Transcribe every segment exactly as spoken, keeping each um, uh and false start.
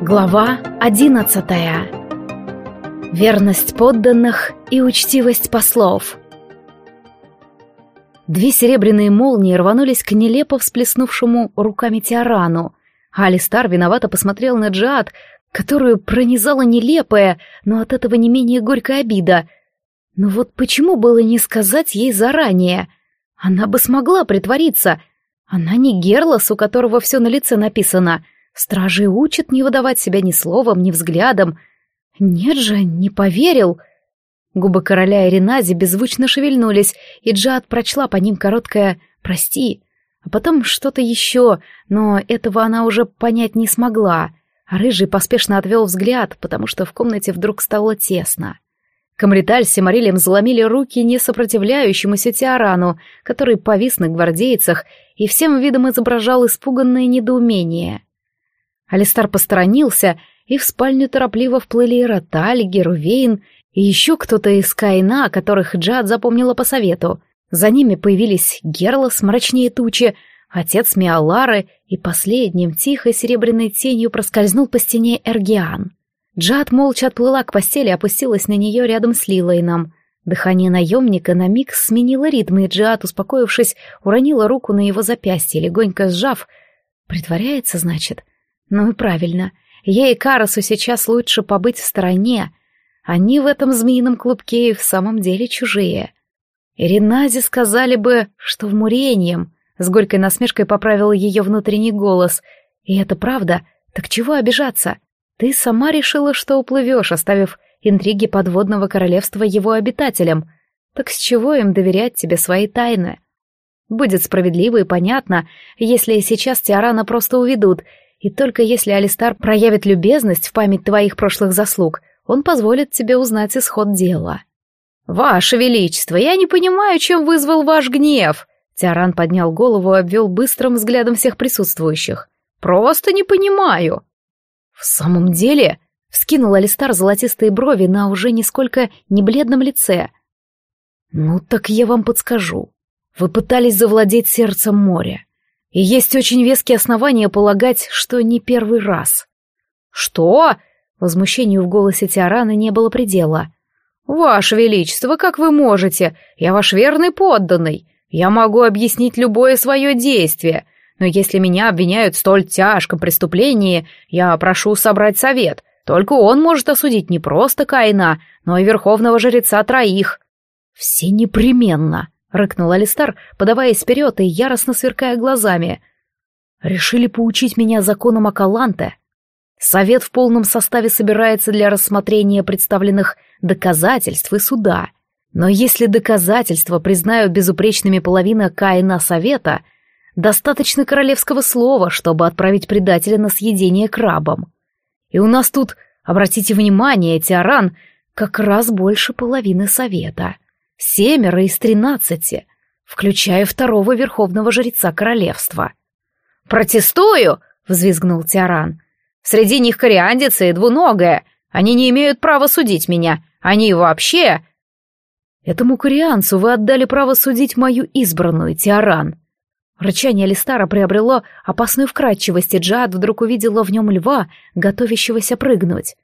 Глава одиннадцатая. Верность подданных и учтивость послов. Две серебряные молнии рванулись к нелепо всплеснувшему руками Тиарану, а Алистар виновато посмотрел на Джиад, которую пронизала нелепая, но от этого не менее горькая обида. Но вот почему было не сказать ей заранее? Она бы смогла притвориться. Она не Герлас, у которого все на лице написано. Стражи учат не выдавать себя ни словом, ни взглядом. Нет же, не поверил. Губы короля Иренази беззвучно шевельнулись, и Джиад прочла по ним короткое «прости», а потом что-то еще, но этого она уже понять не смогла, а Рыжий поспешно отвел взгляд, потому что в комнате вдруг стало тесно. Камриталь с Симарилем заломили руки несопротивляющемуся Тиарану, который повис на гвардейцах и всем видом изображал испуганное недоумение. Алистар посторонился, и в спальню торопливо вплыли Роталь, Герувейн и еще кто-то из Каина, которых Джиад запомнила по совету. За ними появились Герлас, мрачнее тучи, отец Миалары, и последним тихой серебряной тенью проскользнул по стене Эргиан. Джиад молча отплыла к постели и опустилась на нее рядом с Лилейном. Дыхание наемника на миг сменило ритм, и Джиад, успокоившись, уронила руку на его запястье, легонько сжав. Притворяется, значит? Ну и правильно. Ей и Карасу сейчас лучше побыть в стороне. Они в этом змеином клубке и в самом деле чужие. Иренази сказали бы, что в Мурением. С горькой насмешкой поправил ее внутренний голос. И это правда. Так чего обижаться? Ты сама решила, что уплывешь, оставив интриги подводного королевства его обитателям. Так с чего им доверять тебе свои тайны? Будет справедливо и понятно, если сейчас Тиарана просто уведут, и только если Алистар проявит любезность в память твоих прошлых заслуг, он позволит тебе узнать исход дела. «Ваше Величество, я не понимаю, чем вызвал ваш гнев!» Тиаран поднял голову и обвел быстрым взглядом всех присутствующих. «Просто не понимаю!» «В самом деле?» — вскинул Алистар золотистые брови на уже нисколько не бледном лице. «Ну так я вам подскажу. Вы пытались завладеть сердцем моря. И есть очень веские основания полагать, что не первый раз». «Что?» — возмущению в голосе Тиарана не было предела. «Ваше Величество, как вы можете? Я ваш верный подданный. Я могу объяснить любое свое действие. Но если меня обвиняют в столь тяжком преступлении, я прошу собрать совет. Только он может осудить не просто Каина, но и верховного жреца троих». «Все непременно», — рыкнул Алистар, подаваясь вперед и яростно сверкая глазами. «Решили поучить меня законам Акаланте? Совет в полном составе собирается для рассмотрения представленных доказательств и суда. Но если доказательства признают безупречными половина Каина Совета, достаточно королевского слова, чтобы отправить предателя на съедение крабом. И у нас тут, обратите внимание, Тиаран, как раз больше половины Совета. Семеро из тринадцати, включая второго верховного жреца королевства». «Протестую!» — взвизгнул Тиаран. «Среди них кориандица и двуногая. Они не имеют права судить меня. Они вообще...» «Этому корианцу вы отдали право судить мою избранную, Тиаран». Рычание Алистара приобрело опасную вкрадчивость, и Джиад вдруг увидела в нем льва, готовящегося прыгнуть.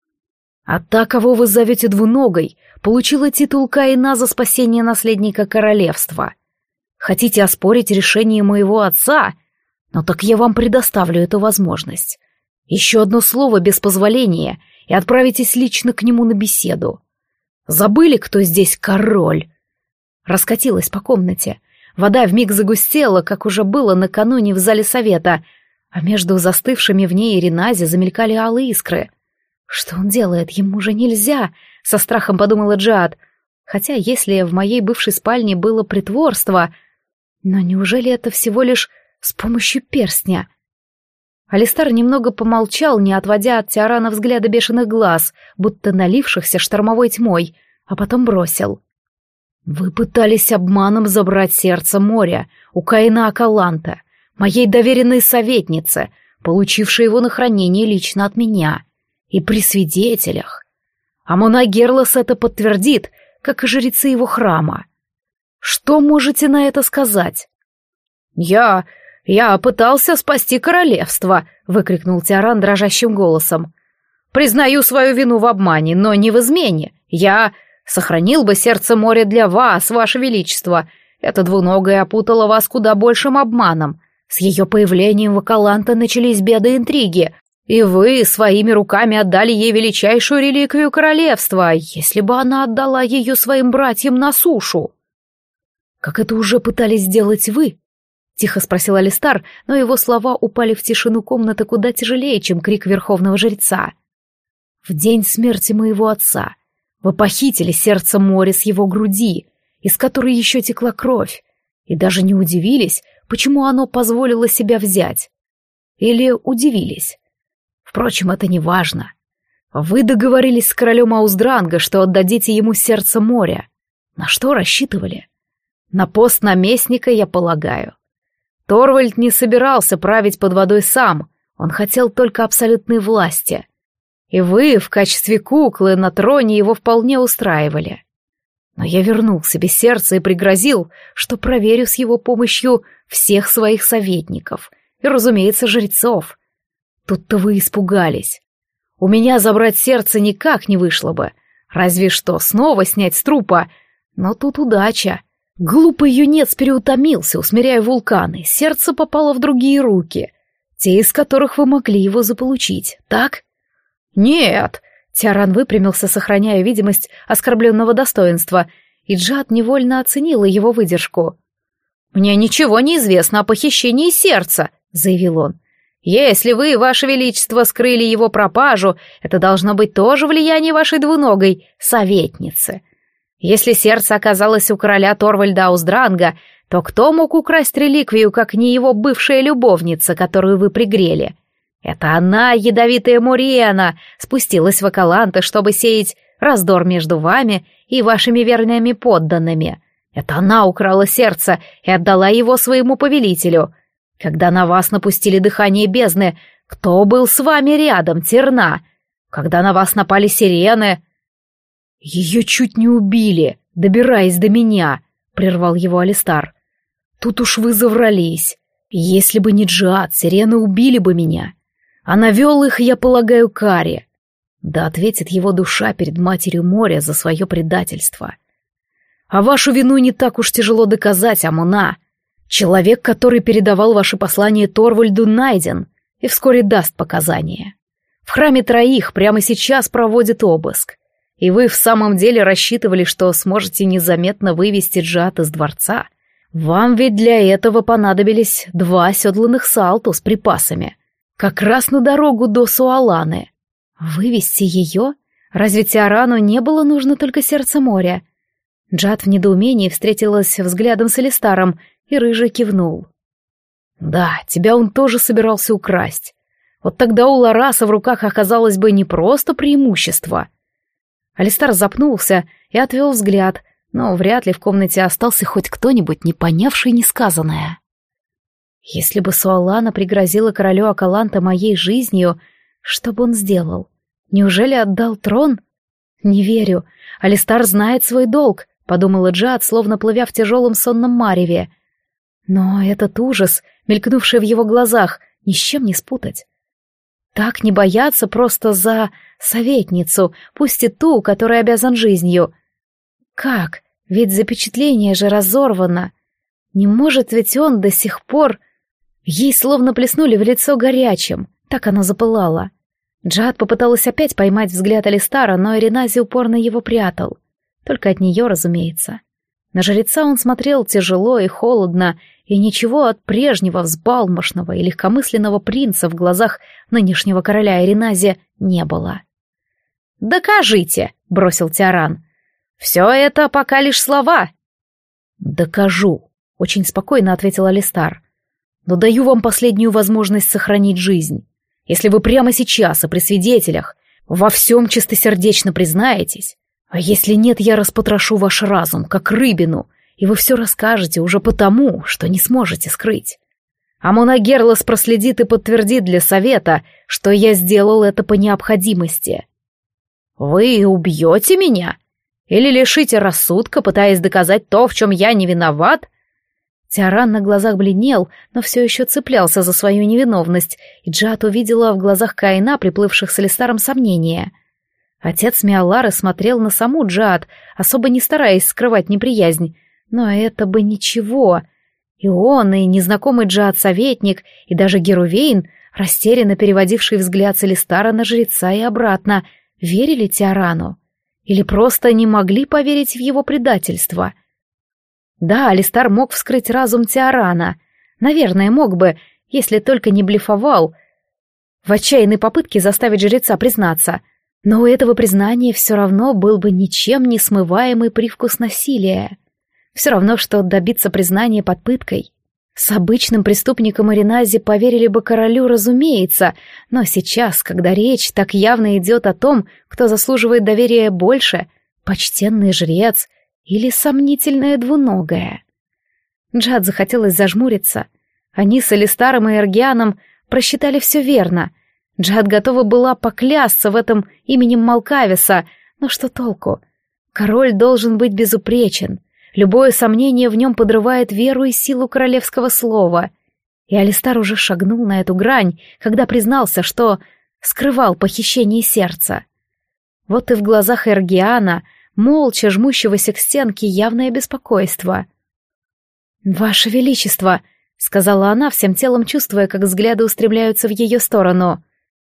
«А та, кого вы зовете двуногой, получила титул Каина за спасение наследника королевства. Хотите оспорить решение моего отца? Но так я вам предоставлю эту возможность. Еще одно слово без позволения, и отправитесь лично к нему на беседу. Забыли, кто здесь король?» Раскатилась по комнате. Вода вмиг загустела, как уже было накануне в зале совета, а между застывшими в ней Иренази замелькали алые искры. «Что он делает? Ему же нельзя!» — со страхом подумала Джиад. Хотя если в моей бывшей спальне было притворство, но неужели это всего лишь с помощью перстня? Алистар немного помолчал, не отводя от Тиарана взгляда бешеных глаз, будто налившихся штормовой тьмой, а потом бросил. «Вы пытались обманом забрать сердце моря у Каина Акаланте, моей доверенной советницы, получившей его на хранение лично от меня, и при свидетелях. Амона Герлас это подтвердит, как и жрецы его храма. Что можете на это сказать?» «Я... «Я пытался спасти королевство», — выкрикнул Тиаран дрожащим голосом. «Признаю свою вину в обмане, но не в измене. Я сохранил бы сердце моря для вас, ваше величество. Эта двуногая опутала вас куда большим обманом. С ее появлением в Акаланте начались беды и интриги, и вы своими руками отдали ей величайшую реликвию королевства, если бы она отдала ее своим братьям на сушу». «Как это уже пытались сделать вы?» — тихо спросил Алистар, но его слова упали в тишину комнаты куда тяжелее, чем крик верховного жреца. «В день смерти моего отца вы похитили сердце моря с его груди, из которой еще текла кровь, и даже не удивились, почему оно позволило себя взять. Или удивились. Впрочем, это не важно. Вы договорились с королем Ауздранга, что отдадите ему сердце моря. На что рассчитывали? На пост наместника, я полагаю. Торвальд не собирался править под водой сам, он хотел только абсолютной власти. И вы в качестве куклы на троне его вполне устраивали. Но я вернул себе сердце и пригрозил, что проверю с его помощью всех своих советников и, разумеется, жрецов. Тут-то вы испугались. У меня забрать сердце никак не вышло бы, разве что снова снять с трупа, но тут удача. Глупый юнец переутомился, усмиряя вулканы, сердце попало в другие руки, те, из которых вы могли его заполучить, так? Нет! Тиаран выпрямился, сохраняя видимость оскорбленного достоинства, и Джад невольно оценила его выдержку. «Мне ничего не известно о похищении сердца», — заявил он. «Если вы, ваше величество, скрыли его пропажу, это должно быть тоже влияние вашей двуногой советницы. Если сердце оказалось у короля Торвальда Ауздранга, то кто мог украсть реликвию, как не его бывшая любовница, которую вы пригрели? Это она, ядовитая Муриена, спустилась в Акаланте, чтобы сеять раздор между вами и вашими верными подданными. Это она украла сердце и отдала его своему повелителю. Когда на вас напустили дыхание бездны, кто был с вами рядом, Терна? Когда на вас напали сирены...» «Ее чуть не убили, добираясь до меня», — прервал его Алистар. «Тут уж вы заврались. Если бы не Джиад, сирены убили бы меня. А навел их, я полагаю, Кари. Да ответит его душа перед Матерью моря за свое предательство. А вашу вину не так уж тяжело доказать, Амуна. Человек, который передавал ваше послание Торвальду, найден и вскоре даст показания. В храме троих прямо сейчас проводят обыск. И вы в самом деле рассчитывали, что сможете незаметно вывести Джиад из дворца? Вам ведь для этого понадобились два седланых салту с припасами. Как раз на дорогу до Суаланы. Вывести ее? Разве Тиарану не было нужно только сердце моря? Джиад в недоумении встретилась взглядом с Алистаром, и Рыжий кивнул. Да, тебя он тоже собирался украсть. Вот тогда у Лараса в руках оказалось бы не просто преимущество. Алистар запнулся и отвел взгляд, но вряд ли в комнате остался хоть кто-нибудь, не понявший несказанное. Если бы Суалана пригрозила королю Акаланта моей жизнью, что бы он сделал? Неужели отдал трон? Не верю. Алистар знает свой долг, подумала Джиад, словно плывя в тяжелом сонном мареве. Но этот ужас, мелькнувший в его глазах, ни с чем не спутать. Так не бояться просто за советницу, пусть и ту, которая обязан жизнью. Как? Ведь запечатление же разорвано. Не может ведь он до сих пор... Ей словно плеснули в лицо горячим, так оно запылало. Джиад попыталась опять поймать взгляд Алистара, но Эренази упорно его прятал. Только от нее, разумеется. На жреца он смотрел тяжело и холодно, и ничего от прежнего взбалмошного и легкомысленного принца в глазах нынешнего короля Эренази не было. «Докажите!» — бросил Тиаран. «Все это пока лишь слова». «Докажу», — очень спокойно ответил Алистар. «Но даю вам последнюю возможность сохранить жизнь. Если вы прямо сейчас и при свидетелях во всем чистосердечно признаетесь, а если нет, я распотрошу ваш разум, как рыбину, и вы все расскажете уже потому, что не сможете скрыть. Амуна Герлас проследит и подтвердит для совета, что я сделал это по необходимости. Вы убьете меня? Или лишите рассудка, пытаясь доказать то, в чем я не виноват?» Тиаран на глазах бледнел, но все еще цеплялся за свою невиновность, и Джиад увидела в глазах Каина, приплывших с Алистаром, сомнения. Отец Миалары смотрел на саму Джиад, особо не стараясь скрывать неприязнь, но это бы ничего. И он, и незнакомый Джиад-советник, и даже Герувейн, растерянно переводивший взгляд с Алистара на жреца и обратно, верили Тиарану? Или просто не могли поверить в его предательство? Да, Алистар мог вскрыть разум Тиарана. Наверное, мог бы, если только не блефовал, в отчаянной попытке заставить жреца признаться. Но у этого признания все равно был бы ничем не смываемый привкус насилия. Все равно, что добиться признания под пыткой. С обычным преступником Иринази поверили бы королю, разумеется, но сейчас, когда речь так явно идет о том, кто заслуживает доверия больше, почтенный жрец или сомнительная двуногая. Джиад захотелось зажмуриться. Они с Алистаром и Эргианом просчитали все верно. Джиад готова была поклясться в этом именем Малкависа, но что толку? Король должен быть безупречен. Любое сомнение в нем подрывает веру и силу королевского слова. И Алистар уже шагнул на эту грань, когда признался, что скрывал похищение сердца. Вот и в глазах Эргиана, молча жмущегося к стенке, явное беспокойство. «Ваше Величество», — сказала она, всем телом чувствуя, как взгляды устремляются в ее сторону.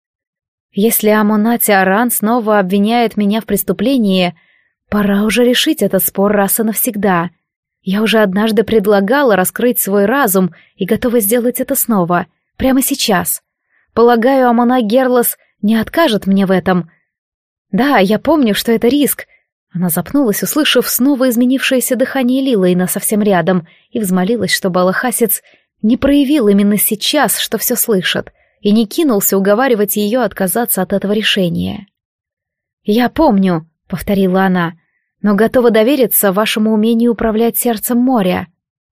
«Если Амона Тиаран снова обвиняет меня в преступлении, пора уже решить этот спор раз и навсегда. Я уже однажды предлагала раскрыть свой разум и готова сделать это снова, прямо сейчас. Полагаю, Амона Герлас не откажет мне в этом. Да, я помню, что это риск». Она запнулась, услышав снова изменившееся дыхание Лилейна совсем рядом, и взмолилась, чтобы Алахасец не проявил именно сейчас, что все слышит, и не кинулся уговаривать ее отказаться от этого решения. «Я помню», — повторила она, — «но готова довериться вашему умению управлять сердцем моря».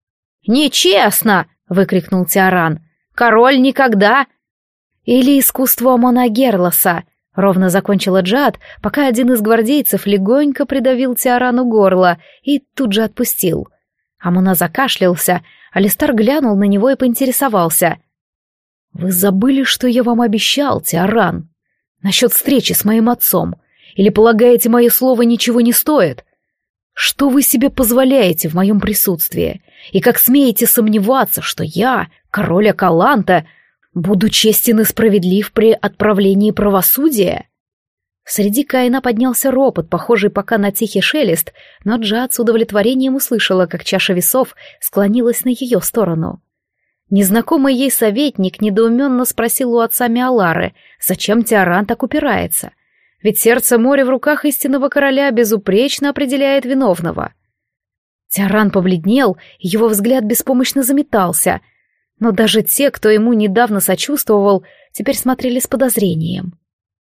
«Нечестно!» — выкрикнул Тиаран. «Король никогда...» «Или искусство Амона Герласа», — ровно закончила Джиад, пока один из гвардейцев легонько придавил Тиарану горло и тут же отпустил. Амона закашлялся, Алистар глянул на него и поинтересовался. «Вы забыли, что я вам обещал, Тиаран? Насчет встречи с моим отцом? Или полагаете, мое слово ничего не стоит? Что вы себе позволяете в моем присутствии? И как смеете сомневаться, что я, король Акаланта, буду честен и справедлив при отправлении правосудия?» Среди Каина поднялся ропот, похожий пока на тихий шелест, но Джиад с удовлетворением услышала, как чаша весов склонилась на ее сторону. Незнакомый ей советник недоуменно спросил у отца Миалары, зачем Тиаран так упирается. Ведь сердце моря в руках истинного короля безупречно определяет виновного. Тиаран побледнел, его взгляд беспомощно заметался, но даже те, кто ему недавно сочувствовал, теперь смотрели с подозрением.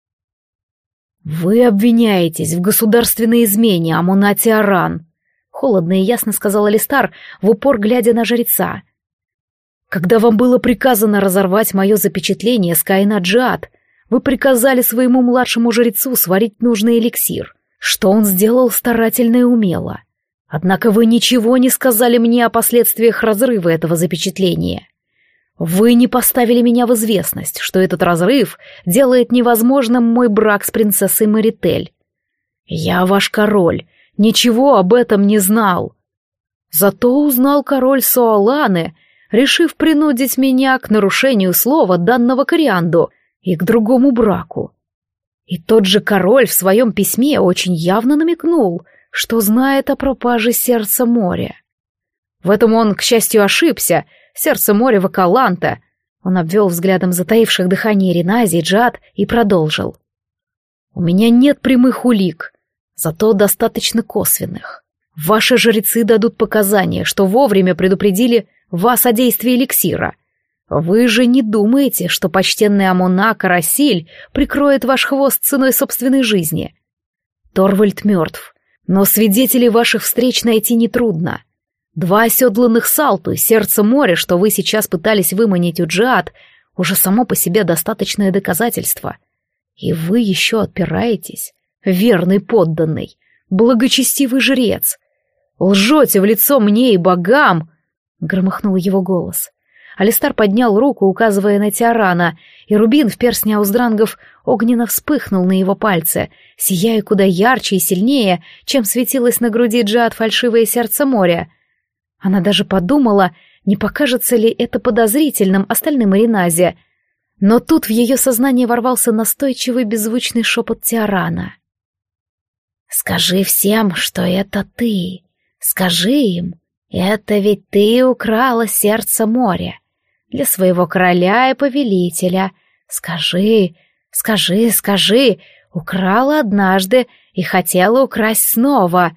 «Вы обвиняетесь в государственной измене, Амона Тиаран», — холодно и ясно сказал Алистар, в упор глядя на жреца. «Когда вам было приказано разорвать мое запечатление с Каина Джиад, вы приказали своему младшему жрецу сварить нужный эликсир, что он сделал старательно и умело. Однако вы ничего не сказали мне о последствиях разрыва этого запечатления. Вы не поставили меня в известность, что этот разрыв делает невозможным мой брак с принцессой Маритель. Я ваш король, ничего об этом не знал. Зато узнал король Соаланы, решив принудить меня к нарушению слова, данного Корианду, и к другому браку. И тот же король в своем письме очень явно намекнул, что знает о пропаже сердца моря. В этом он, к счастью, ошибся. Сердце моря в Акаланта. Он обвел взглядом затаивших дыхание Иринази и Джиад и продолжил. «У меня нет прямых улик, зато достаточно косвенных. Ваши жрецы дадут показания, что вовремя предупредили вас о действии эликсира. Вы же не думаете, что почтенный Амона Карасиль прикроет ваш хвост ценой собственной жизни? Торвальд мертв, но свидетелей ваших встреч найти нетрудно. Два оседланных Салту и сердце моря, что вы сейчас пытались выманить у Джиад, уже само по себе достаточное доказательство. И вы еще отпираетесь, верный подданный, благочестивый жрец. Лжете в лицо мне и богам. — громыхнул его голос. Алистар поднял руку, указывая на Тиарана, и рубин в перстне ауздрангов огненно вспыхнул на его пальце, сияя куда ярче и сильнее, чем светилось на груди Джиад фальшивое сердце моря. Она даже подумала, не покажется ли это подозрительным остальным Ириназе. Но тут в ее сознание ворвался настойчивый беззвучный шепот Тиарана. «Скажи всем, что это ты. Скажи им, это ведь ты украла сердце моря. Для своего короля и повелителя. Скажи, скажи, скажи, украла однажды и хотела украсть снова».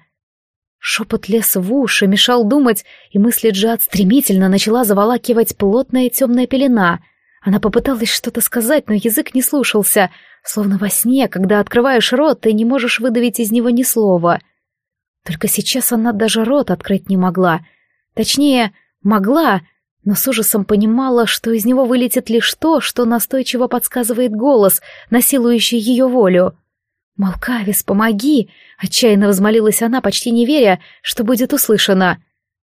Шепот лез в уши, мешал думать, и мысли Джиад стремительно начала заволакивать плотная темная пелена. Она попыталась что-то сказать, но язык не слушался, словно во сне, когда открываешь рот, ты не можешь выдавить из него ни слова. Только сейчас она даже рот открыть не могла. Точнее, могла, но с ужасом понимала, что из него вылетит лишь то, что настойчиво подсказывает голос, насилующий ее волю. «Малкавис, помоги!» — отчаянно взмолилась она, почти не веря, что будет услышана.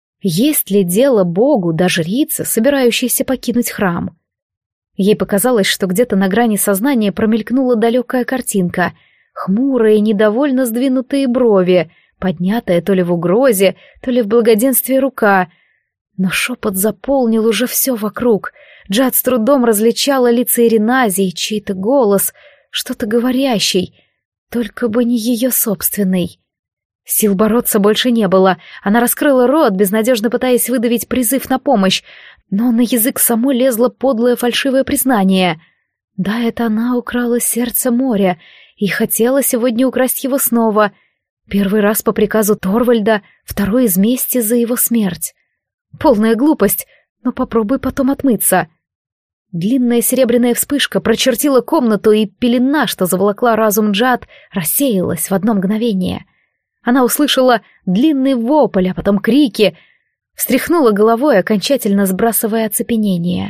Есть ли дело Богу до жрицы, собирающейся покинуть храм? Ей показалось, что где-то на грани сознания промелькнула далекая картинка. Хмурые, недовольно сдвинутые брови, поднятая то ли в угрозе, то ли в благоденствии рука. Но шепот заполнил уже все вокруг. Джиад с трудом различала лица Иринази и чей-то голос, что-то говорящий, только бы не ее собственный. Сил бороться больше не было. Она раскрыла рот, безнадежно пытаясь выдавить призыв на помощь, но на язык само лезло подлое фальшивое признание. Да, это она украла сердце моря и хотела сегодня украсть его снова. Первый раз по приказу Торвальда, второй из мести за его смерть. Полная глупость, но попробуй потом отмыться. Длинная серебряная вспышка прочертила комнату, и пелена, что заволокла разум Джиад, рассеялась в одно мгновение. Она услышала длинный вопль, а потом крики, встряхнула головой, окончательно сбрасывая оцепенение.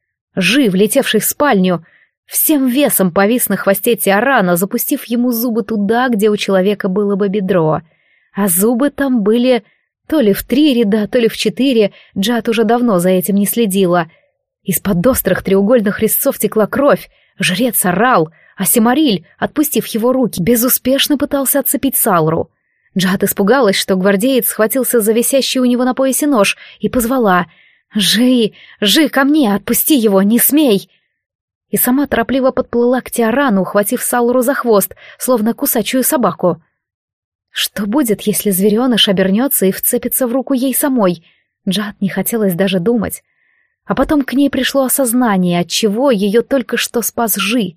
Жи, влетевший в спальню, всем весом повис на хвосте Тиарана, запустив ему зубы туда, где у человека было бы бедро. А зубы там были то ли в три ряда, то ли в четыре, Джиад уже давно за этим не следила. Из-под острых треугольных резцов текла кровь, жрец орал, а Симариль, отпустив его руки, безуспешно пытался отцепить Салру. Джиад испугалась, что гвардеец схватился за висящий у него на поясе нож, и позвала: «Жи, Жи, ко мне, отпусти его, не смей!» И сама торопливо подплыла к Тиарану, ухватив Салру за хвост, словно кусачую собаку. Что будет, если звереныш обернется и вцепится в руку ей самой? Джиад не хотелось даже думать. А потом к ней пришло осознание, отчего ее только что спас Жи.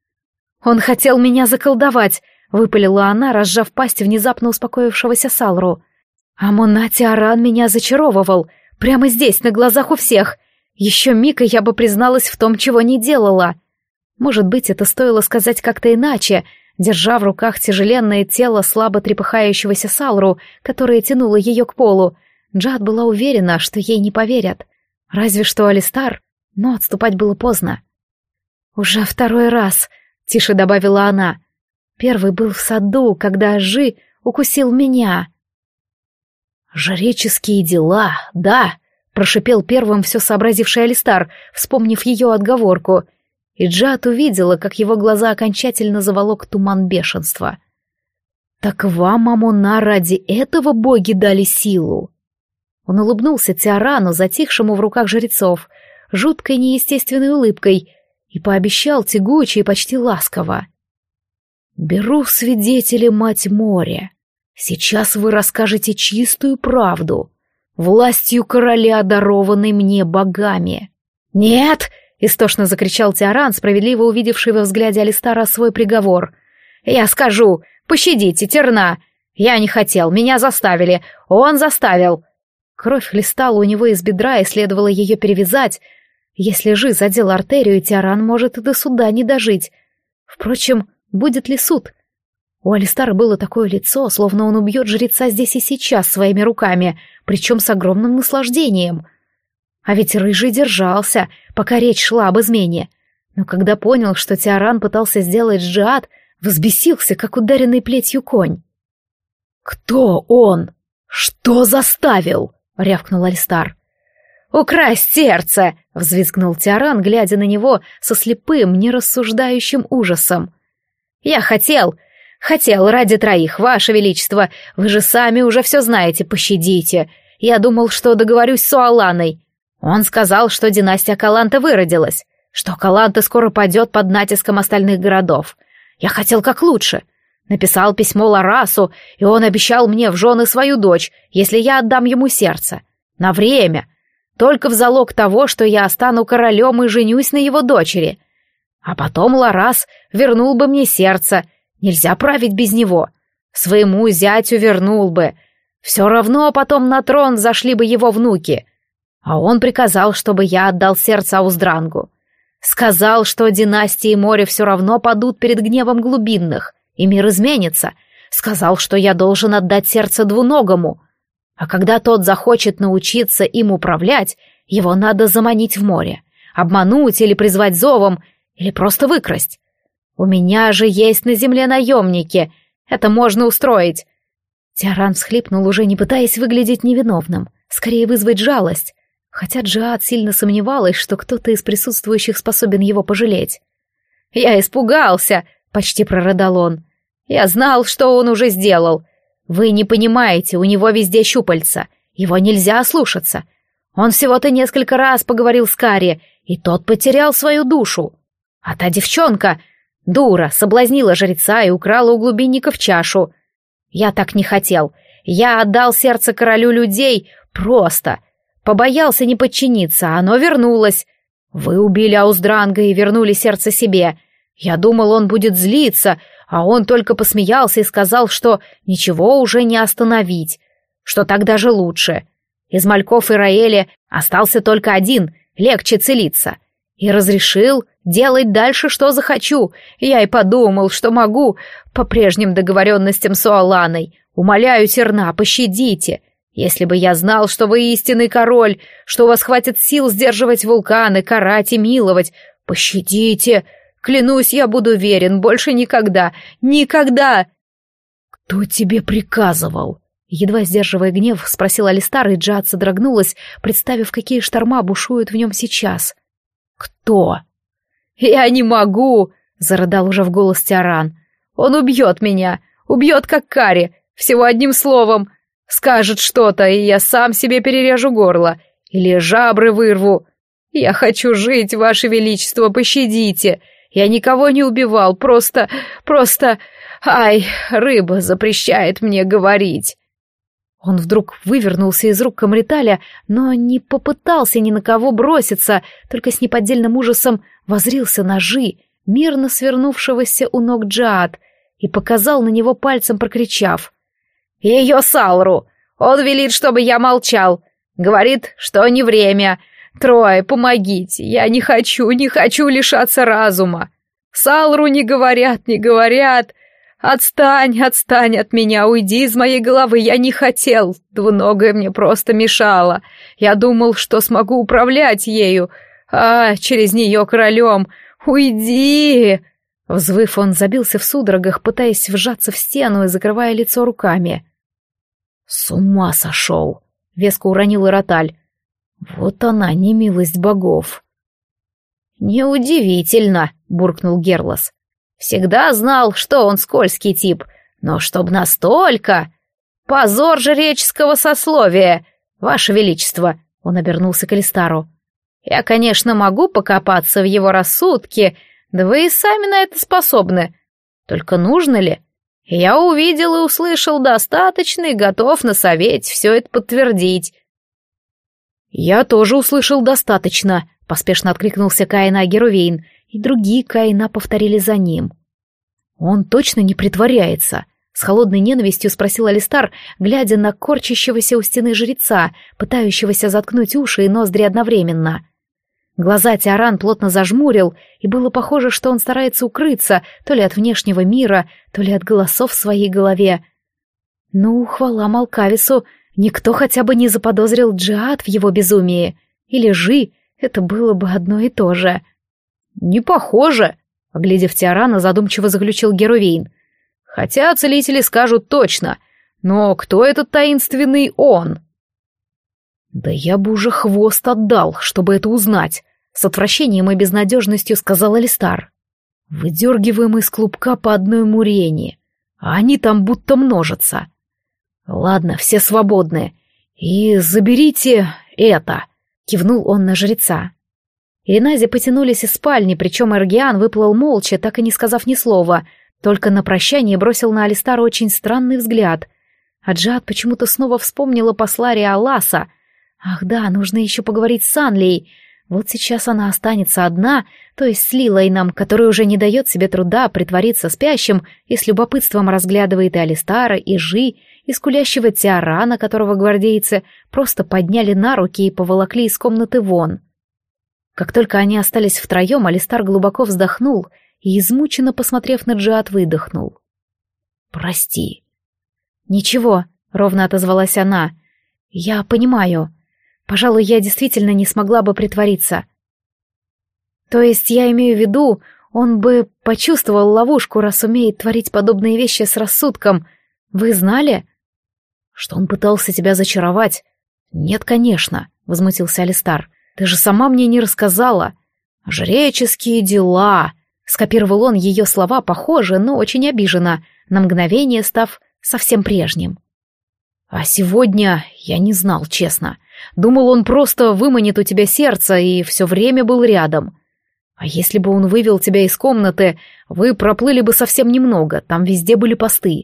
«Он хотел меня заколдовать!» — выпалила она, разжав пасть внезапно успокоившегося Салру. «Амона Тиаран меня зачаровывал, прямо здесь, на глазах у всех. Еще миг, и я бы призналась в том, чего не делала. Может быть, это стоило сказать как-то иначе, держа в руках тяжеленное тело слабо трепыхающегося Салру, которое тянуло ее к полу. Джиад была уверена, что ей не поверят. Разве что Алистар, но отступать было поздно. «Уже второй раз», — тише добавила она. «Первый был в саду, когда Жи укусил меня». «Жреческие дела, да», — прошипел первым все сообразивший Алистар, вспомнив ее отговорку, и Джиад увидела, как его глаза окончательно заволок туман бешенства. «Так вам, Амона, ради этого боги дали силу?» Он улыбнулся Тиарану, затихшему в руках жрецов, жуткой неестественной улыбкой, и пообещал тягуче и почти ласково: «Беру в свидетели мать моря. Сейчас вы расскажете чистую правду, властью короля, дарованной мне богами». «Нет!» — истошно закричал Тиаран, справедливо увидевший во взгляде Алистара свой приговор. «Я скажу! Пощадите, Терна! Я не хотел, меня заставили, он заставил!» Кровь хлестала у него из бедра, и следовало ее перевязать. Если Жи задел артерию, Тиаран может и до суда не дожить. Впрочем, будет ли суд? У Алистара было такое лицо, словно он убьет жреца здесь и сейчас своими руками, причем с огромным наслаждением. А ведь Рыжий держался, пока речь шла об измене. Но когда понял, что Тиаран пытался сделать с Джиад, взбесился, как ударенный плетью конь. «Кто он? Что заставил?» — рявкнул Алистар. украсть сердце!» — взвизгнул Тиаран, глядя на него со слепым, нерассуждающим ужасом. «Я хотел, хотел ради троих, ваше величество, вы же сами уже все знаете, пощадите. Я думал, что договорюсь с Суаланой. Он сказал, что династия Каланта выродилась, что Каланта скоро падет под натиском остальных городов. Я хотел как лучше. Написал письмо Ларасу, и он обещал мне в жены свою дочь, если я отдам ему сердце. На время. Только в залог того, что я стану королем и женюсь на его дочери. А потом Ларас вернул бы мне сердце. Нельзя править без него. Своему зятю вернул бы. Все равно потом на трон зашли бы его внуки. А он приказал, чтобы я отдал сердце Ауздрангу. Сказал, что династии моря все равно падут перед гневом глубинных, и мир изменится. Сказал, что я должен отдать сердце двуногому. А когда тот захочет научиться им управлять, его надо заманить в море, обмануть или призвать зовом, или просто выкрасть. У меня же есть на земле наемники. Это можно устроить. Тиаран всхлипнул, уже не пытаясь выглядеть невиновным, скорее вызвать жалость, хотя Джиад сильно сомневалась, что кто-то из присутствующих способен его пожалеть. «Я испугался», — почти прорыдал он. «Я знал, что он уже сделал. Вы не понимаете, у него везде щупальца. Его нельзя ослушаться. Он всего-то несколько раз поговорил с Карри, и тот потерял свою душу. А та девчонка, дура, соблазнила жреца и украла у глубинников чашу. Я так не хотел. Я отдал сердце королю людей просто. Побоялся не подчиниться, а оно вернулось. Вы убили Ауздранга и вернули сердце себе. Я думал, он будет злиться, а он только посмеялся и сказал, что ничего уже не остановить, что так даже лучше. Из мальков и Раэля остался только один, легче целиться. И разрешил делать дальше, что захочу. Я и подумал, что могу по прежним договоренностям с Суаланой. Умоляю, Терна, пощадите. Если бы я знал, что вы истинный король, что у вас хватит сил сдерживать вулканы, карать и миловать, пощадите. Клянусь, я буду верен, больше никогда, никогда!» «Кто тебе приказывал?» Едва сдерживая гнев, спросил Алистар, и Джиад содрогнулась, представив, какие шторма бушуют в нем сейчас. «Кто?» «Я не могу!» — зарыдал уже в голос Тиаран. «Он убьет меня, убьет как Карри, всего одним словом. Скажет что-то, и я сам себе перережу горло, или жабры вырву. Я хочу жить, Ваше Величество, пощадите!» Я никого не убивал, просто... просто... Ай, рыба запрещает мне говорить. Он вдруг вывернулся из рук Камриталя, но не попытался ни на кого броситься, только с неподдельным ужасом воззрился на Жи, мирно свернувшегося у ног Джиад, и показал на него пальцем, прокричав: «Ее Салру! Он велит, чтобы я молчал. Говорит, что не время. Трое, помогите, я не хочу, не хочу лишаться разума. Салру не говорят, не говорят. Отстань, отстань от меня, уйди из моей головы, я не хотел. Двуногая мне просто мешала. Я думал, что смогу управлять ею, а через нее королем. Уйди!» Взвыв, он забился в судорогах, пытаясь вжаться в стену и закрывая лицо руками. «С ума сошел!» — веско уронил Ироталь. «Вот она, немилость богов!» «Неудивительно!» — буркнул Герлос. «Всегда знал, что он скользкий тип, но чтоб настолько... Позор жреческого сословия, Ваше Величество!» — он обернулся к Алистару. «Я, конечно, могу покопаться в его рассудке, да вы и сами на это способны. Только нужно ли? Я увидел и услышал достаточно и готов на совете все это подтвердить». «Я тоже услышал достаточно», — поспешно откликнулся Каина Агерувейн, и другие Каина повторили за ним. «Он точно не притворяется?» — с холодной ненавистью спросил Алистар, глядя на корчащегося у стены жреца, пытающегося заткнуть уши и ноздри одновременно. Глаза Тиаран плотно зажмурил, и было похоже, что он старается укрыться то ли от внешнего мира, то ли от голосов в своей голове. Ну, хвала Малкавису, никто хотя бы не заподозрил Джиад в его безумии. Или Жи, это было бы одно и то же. «Не похоже», — оглядев Тиарана, задумчиво заключил Герувейн. «Хотя целители скажут точно. Но кто этот таинственный он?» «Да я бы уже хвост отдал, чтобы это узнать», — с отвращением и безнадежностью сказал Алистар. «Выдергиваем из клубка по одной мурене, а они там будто множатся. Ладно, все свободны. И заберите это», — кивнул он на жреца. И Нази потянулись из спальни, причем Эргиан выплыл молча, так и не сказав ни слова, только на прощание бросил на Алистара очень странный взгляд. А Джиад почему-то снова вспомнила посла Риаласа. Ах да, нужно еще поговорить с Анлией. Вот сейчас она останется одна, то есть с Лилайном, который уже не дает себе труда притвориться спящим и с любопытством разглядывает и Алистара, и Жи, и скулящего Тиарана, которого гвардейцы просто подняли на руки и поволокли из комнаты вон. Как только они остались втроем, Алистар глубоко вздохнул и, измученно посмотрев на Джиад, выдохнул. «Прости». «Ничего», — ровно отозвалась она. «Я понимаю. Пожалуй, я действительно не смогла бы притвориться. То есть я имею в виду, он бы почувствовал ловушку, раз умеет творить подобные вещи с рассудком. Вы знали?» «Что он пытался тебя зачаровать?» «Нет, конечно», — возмутился Алистар. «Ты же сама мне не рассказала. Жреческие дела», — скопировал он ее слова, похоже, но очень обиженно, на мгновение став совсем прежним. «А сегодня я не знал, честно. Думал, он просто выманит у тебя сердце и все время был рядом. А если бы он вывел тебя из комнаты, вы проплыли бы совсем немного, там везде были посты».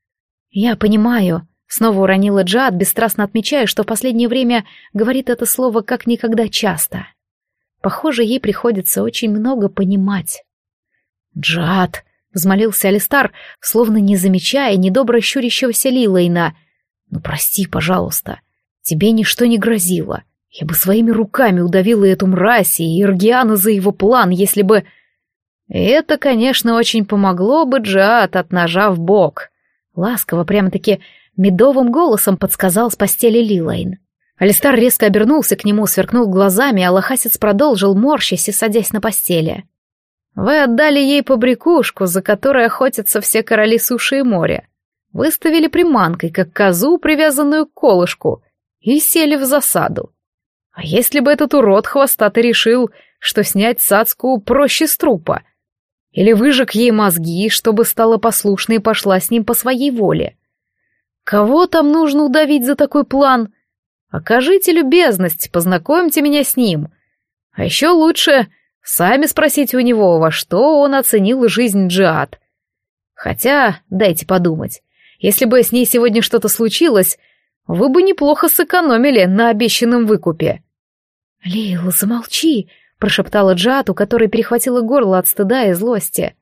«Я понимаю», — снова уронила Джиад, бесстрастно отмечая, что в последнее время говорит это слово как никогда часто. Похоже, ей приходится очень много понимать. «Джиад», — взмолился Алистар, словно не замечая недобро щурящегося Лилайна. «Ну прости, пожалуйста, тебе ничто не грозило. Я бы своими руками удавила эту мразь и Эргиана за его план, если бы...» «Это, конечно, очень помогло бы, Джиад, от ножа в бок», — ласково, прямо-таки медовым голосом подсказал с постели Лилайн. Алистар резко обернулся к нему, сверкнул глазами, а лохасец продолжил, морщась и садясь на постели. «Вы отдали ей побрякушку, за которой охотятся все короли суши и моря. Выставили приманкой, как козу, привязанную к колышку, и сели в засаду. А если бы этот урод хвостатый решил, что снять цацку проще с трупа? Или выжег ей мозги, чтобы стала послушной и пошла с ним по своей воле? Кого там нужно удавить за такой план? Окажите любезность, познакомьте меня с ним. А еще лучше сами спросите у него, во что он оценил жизнь Джиад. Хотя, дайте подумать, если бы с ней сегодня что-то случилось, вы бы неплохо сэкономили на обещанном выкупе». «Лил, замолчи», — прошептала Джиад, у которой перехватило горло от стыда и злости.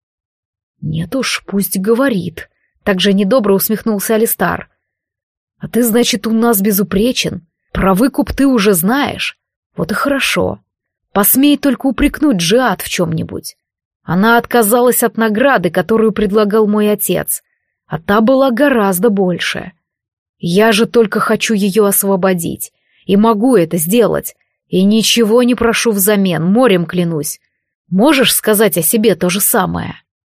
«Нет уж, пусть говорит», — также недобро усмехнулся Алистар. «А ты, значит, у нас безупречен. Про выкуп ты уже знаешь. Вот и хорошо. Посмей только упрекнуть Джиад в чем-нибудь. Она отказалась от награды, которую предлагал мой отец, а та была гораздо больше. Я же только хочу ее освободить, и могу это сделать, и ничего не прошу взамен, морем клянусь. Можешь сказать о себе то же самое?»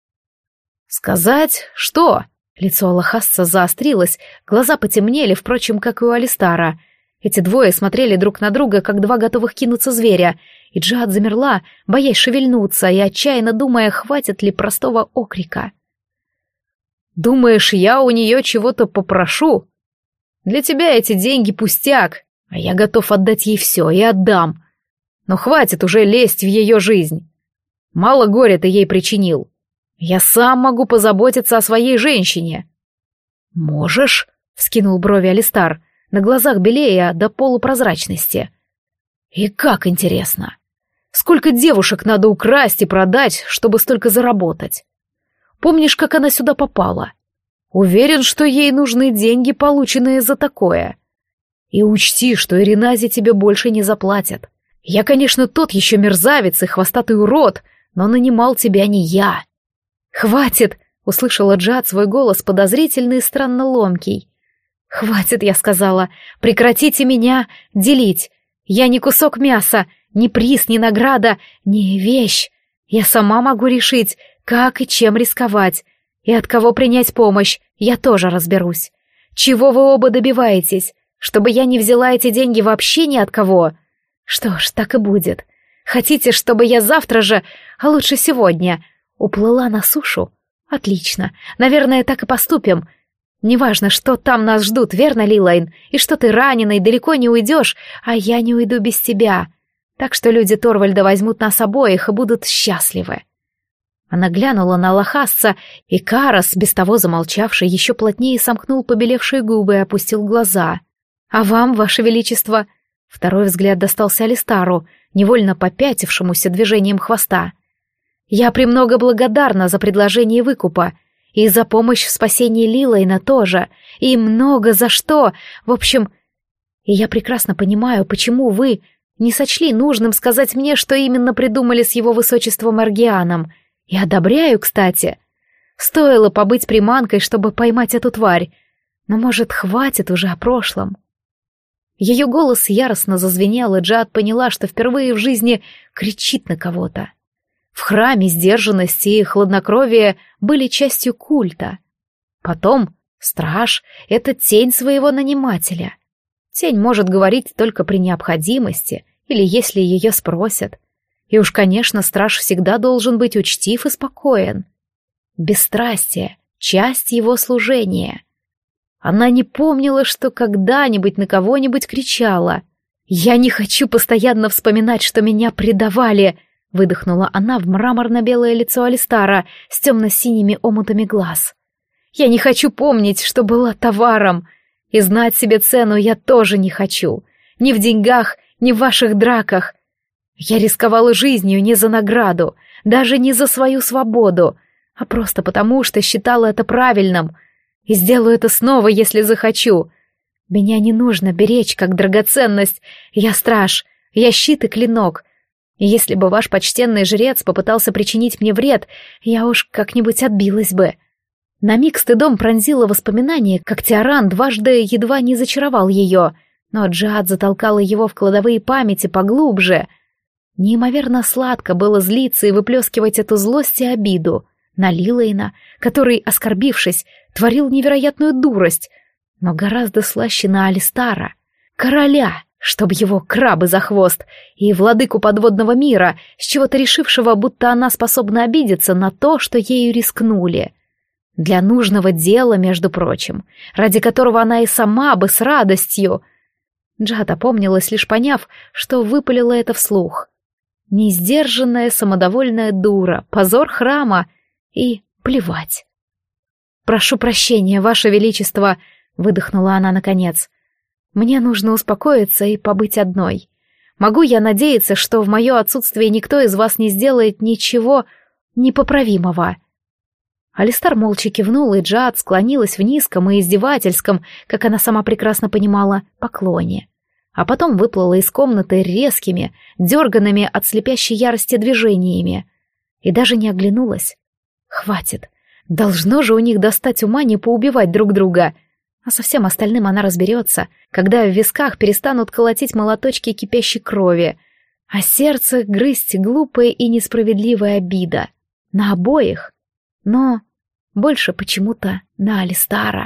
«Сказать? Что?» Лицо Аллахасца заострилось, глаза потемнели, впрочем, как и у Алистара. Эти двое смотрели друг на друга, как два готовых кинуться зверя, и Джиад замерла, боясь шевельнуться и отчаянно думая, хватит ли простого окрика. «Думаешь, я у нее чего-то попрошу? Для тебя эти деньги пустяк, а я готов отдать ей все и отдам. Но хватит уже лезть в ее жизнь. Мало горя ты ей причинил. Я сам могу позаботиться о своей женщине». «Можешь?» — вскинул брови Алистар, на глазах белея до полупрозрачности. «И как интересно! Сколько девушек надо украсть и продать, чтобы столько заработать? Помнишь, как она сюда попала? Уверен, что ей нужны деньги, полученные за такое. И учти, что Иринази тебе больше не заплатят. Я, конечно, тот еще мерзавец и хвостатый урод, но нанимал тебя не я». «Хватит!» — услышала Джиад свой голос подозрительный и странно ломкий. «Хватит!» — я сказала. «Прекратите меня делить! Я не кусок мяса, ни приз, ни награда, ни вещь. Я сама могу решить, как и чем рисковать, и от кого принять помощь, я тоже разберусь. Чего вы оба добиваетесь? Чтобы я не взяла эти деньги вообще ни от кого? Что ж, так и будет. Хотите, чтобы я завтра же, а лучше сегодня, уплыла на сушу? Отлично. Наверное, так и поступим. Неважно, что там нас ждут, верно, Лилайн? И что ты раненый, далеко не уйдешь, а я не уйду без тебя. Так что люди Торвальда возьмут нас обоих и будут счастливы. Она глянула на Лохасца, и Карас, без того замолчавший, еще плотнее сомкнул побелевшие губы и опустил глаза. «А вам, ваше величество?» Второй взгляд достался Алистару, невольно попятившемуся движением хвоста. «Я премного благодарна за предложение выкупа, и за помощь в спасении Лилайна тоже, и много за что, в общем... И я прекрасно понимаю, почему вы не сочли нужным сказать мне, что именно придумали с его высочеством Аргианом, и одобряю, кстати. Стоило побыть приманкой, чтобы поймать эту тварь, но, может, хватит уже о прошлом». Ее голос яростно зазвенел, и Джиад поняла, что впервые в жизни кричит на кого-то. В храме сдержанность и хладнокровие были частью культа. Потом страж — это тень своего нанимателя. Тень может говорить только при необходимости или если ее спросят. И уж, конечно, страж всегда должен быть учтив и спокоен. Бесстрастие — часть его служения. Она не помнила, что когда-нибудь на кого-нибудь кричала. «Я не хочу постоянно вспоминать, что меня предавали», — выдохнула она в мраморно-белое лицо Алистара с темно-синими омутами глаз. «Я не хочу помнить, что была товаром, и знать себе цену я тоже не хочу. Ни в деньгах, ни в ваших драках. Я рисковала жизнью не за награду, даже не за свою свободу, а просто потому, что считала это правильным, и сделаю это снова, если захочу. Меня не нужно беречь как драгоценность. Я страж, я щит и клинок. И если бы ваш почтенный жрец попытался причинить мне вред, я уж как-нибудь отбилась бы». На миг стыдом пронзило воспоминание, как Тиаран дважды едва не зачаровал ее, но Джиад затолкала его в кладовые памяти поглубже. Неимоверно сладко было злиться и выплескивать эту злость и обиду на Лилайна, который, оскорбившись, творил невероятную дурость, но гораздо слаще на Алистара, короля, чтоб его крабы за хвост, и владыку подводного мира, с чего-то решившего, будто она способна обидеться на то, что ею рискнули. Для нужного дела, между прочим, ради которого она и сама бы с радостью... Джиад опомнилась, лишь поняв, что выпалила это вслух. Несдержанная, самодовольная дура, позор храма и плевать. «Прошу прощения, ваше величество», — выдохнула она наконец. «Мне нужно успокоиться и побыть одной. Могу я надеяться, что в мое отсутствие никто из вас не сделает ничего непоправимого?» Алистар молча кивнул, и Джиад склонилась в низком и издевательском, как она сама прекрасно понимала, поклоне. А потом выплыла из комнаты резкими, дерганными от слепящей ярости движениями. И даже не оглянулась. Хватит. Должно же у них достать ума не поубивать друг друга. А со всем остальным она разберется, когда в висках перестанут колотить молоточки кипящей крови, а сердце грызть глупая и несправедливая обида. На обоих. Но больше почему-то на Алистара.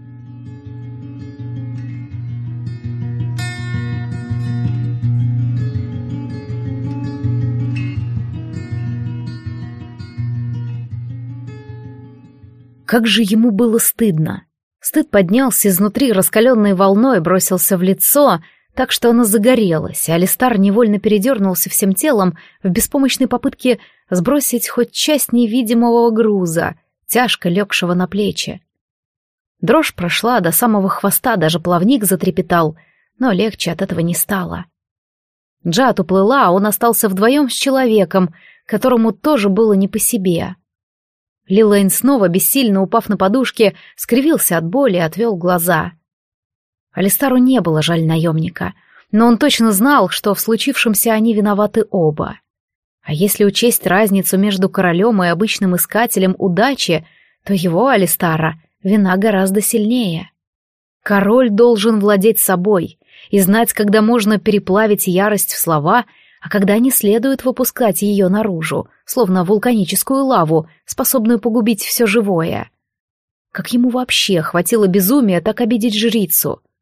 Как же ему было стыдно. Стыд поднялся изнутри раскаленной волной, бросился в лицо, так что оно загорелось, и Алистар невольно передернулся всем телом в беспомощной попытке сбросить хоть часть невидимого груза, тяжко легшего на плечи. Дрожь прошла до самого хвоста, даже плавник затрепетал, но легче от этого не стало. Джиад уплыла, а он остался вдвоем с человеком, которому тоже было не по себе. Лилайн снова, бессильно упав на подушке, скривился от боли и отвел глаза. Алистару не было жаль наемника, но он точно знал, что в случившемся они виноваты оба. А если учесть разницу между королем и обычным искателем удачи, то его, Алистара, вина гораздо сильнее. Король должен владеть собой и знать, когда можно переплавить ярость в слова, а когда не следует выпускать ее наружу, словно вулканическую лаву, способную погубить все живое. Как ему вообще хватило безумия так обидеть жрицу?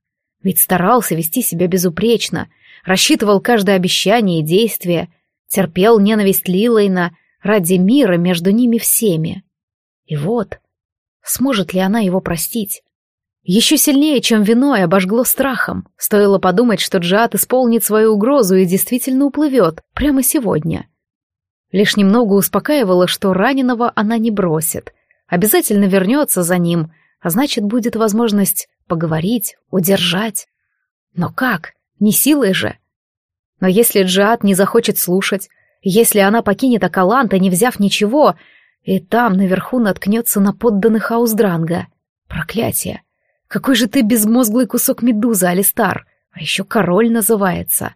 Ведь старался вести себя безупречно, рассчитывал каждое обещание и действие, терпел ненависть Лилейна ради мира между ними всеми. И вот, сможет ли она его простить? Еще сильнее, чем виной, обожгло страхом. Стоило подумать, что Джиад исполнит свою угрозу и действительно уплывет прямо сегодня. Лишь немного успокаивало, что раненого она не бросит. Обязательно вернется за ним, а значит, будет возможность поговорить, удержать. Но как? Не силой же. Но если Джиад не захочет слушать, если она покинет Акаланта, не взяв ничего, и там наверху наткнется на подданных Ауздранга. Проклятие! Какой же ты безмозглый кусок медузы, Алистар, а еще король называется.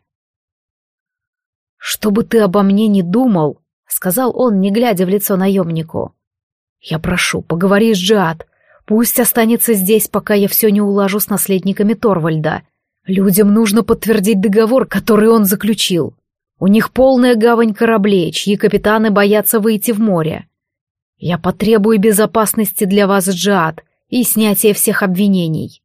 «Что бы ты обо мне ни думал», — сказал он, не глядя в лицо наемнику. «Я прошу, поговори с Джиад. Пусть останется здесь, пока я все не улажу с наследниками Торвальда. Людям нужно подтвердить договор, который он заключил. У них полная гавань кораблей, чьи капитаны боятся выйти в море. Я потребую безопасности для вас, Джиад, и снятия всех обвинений».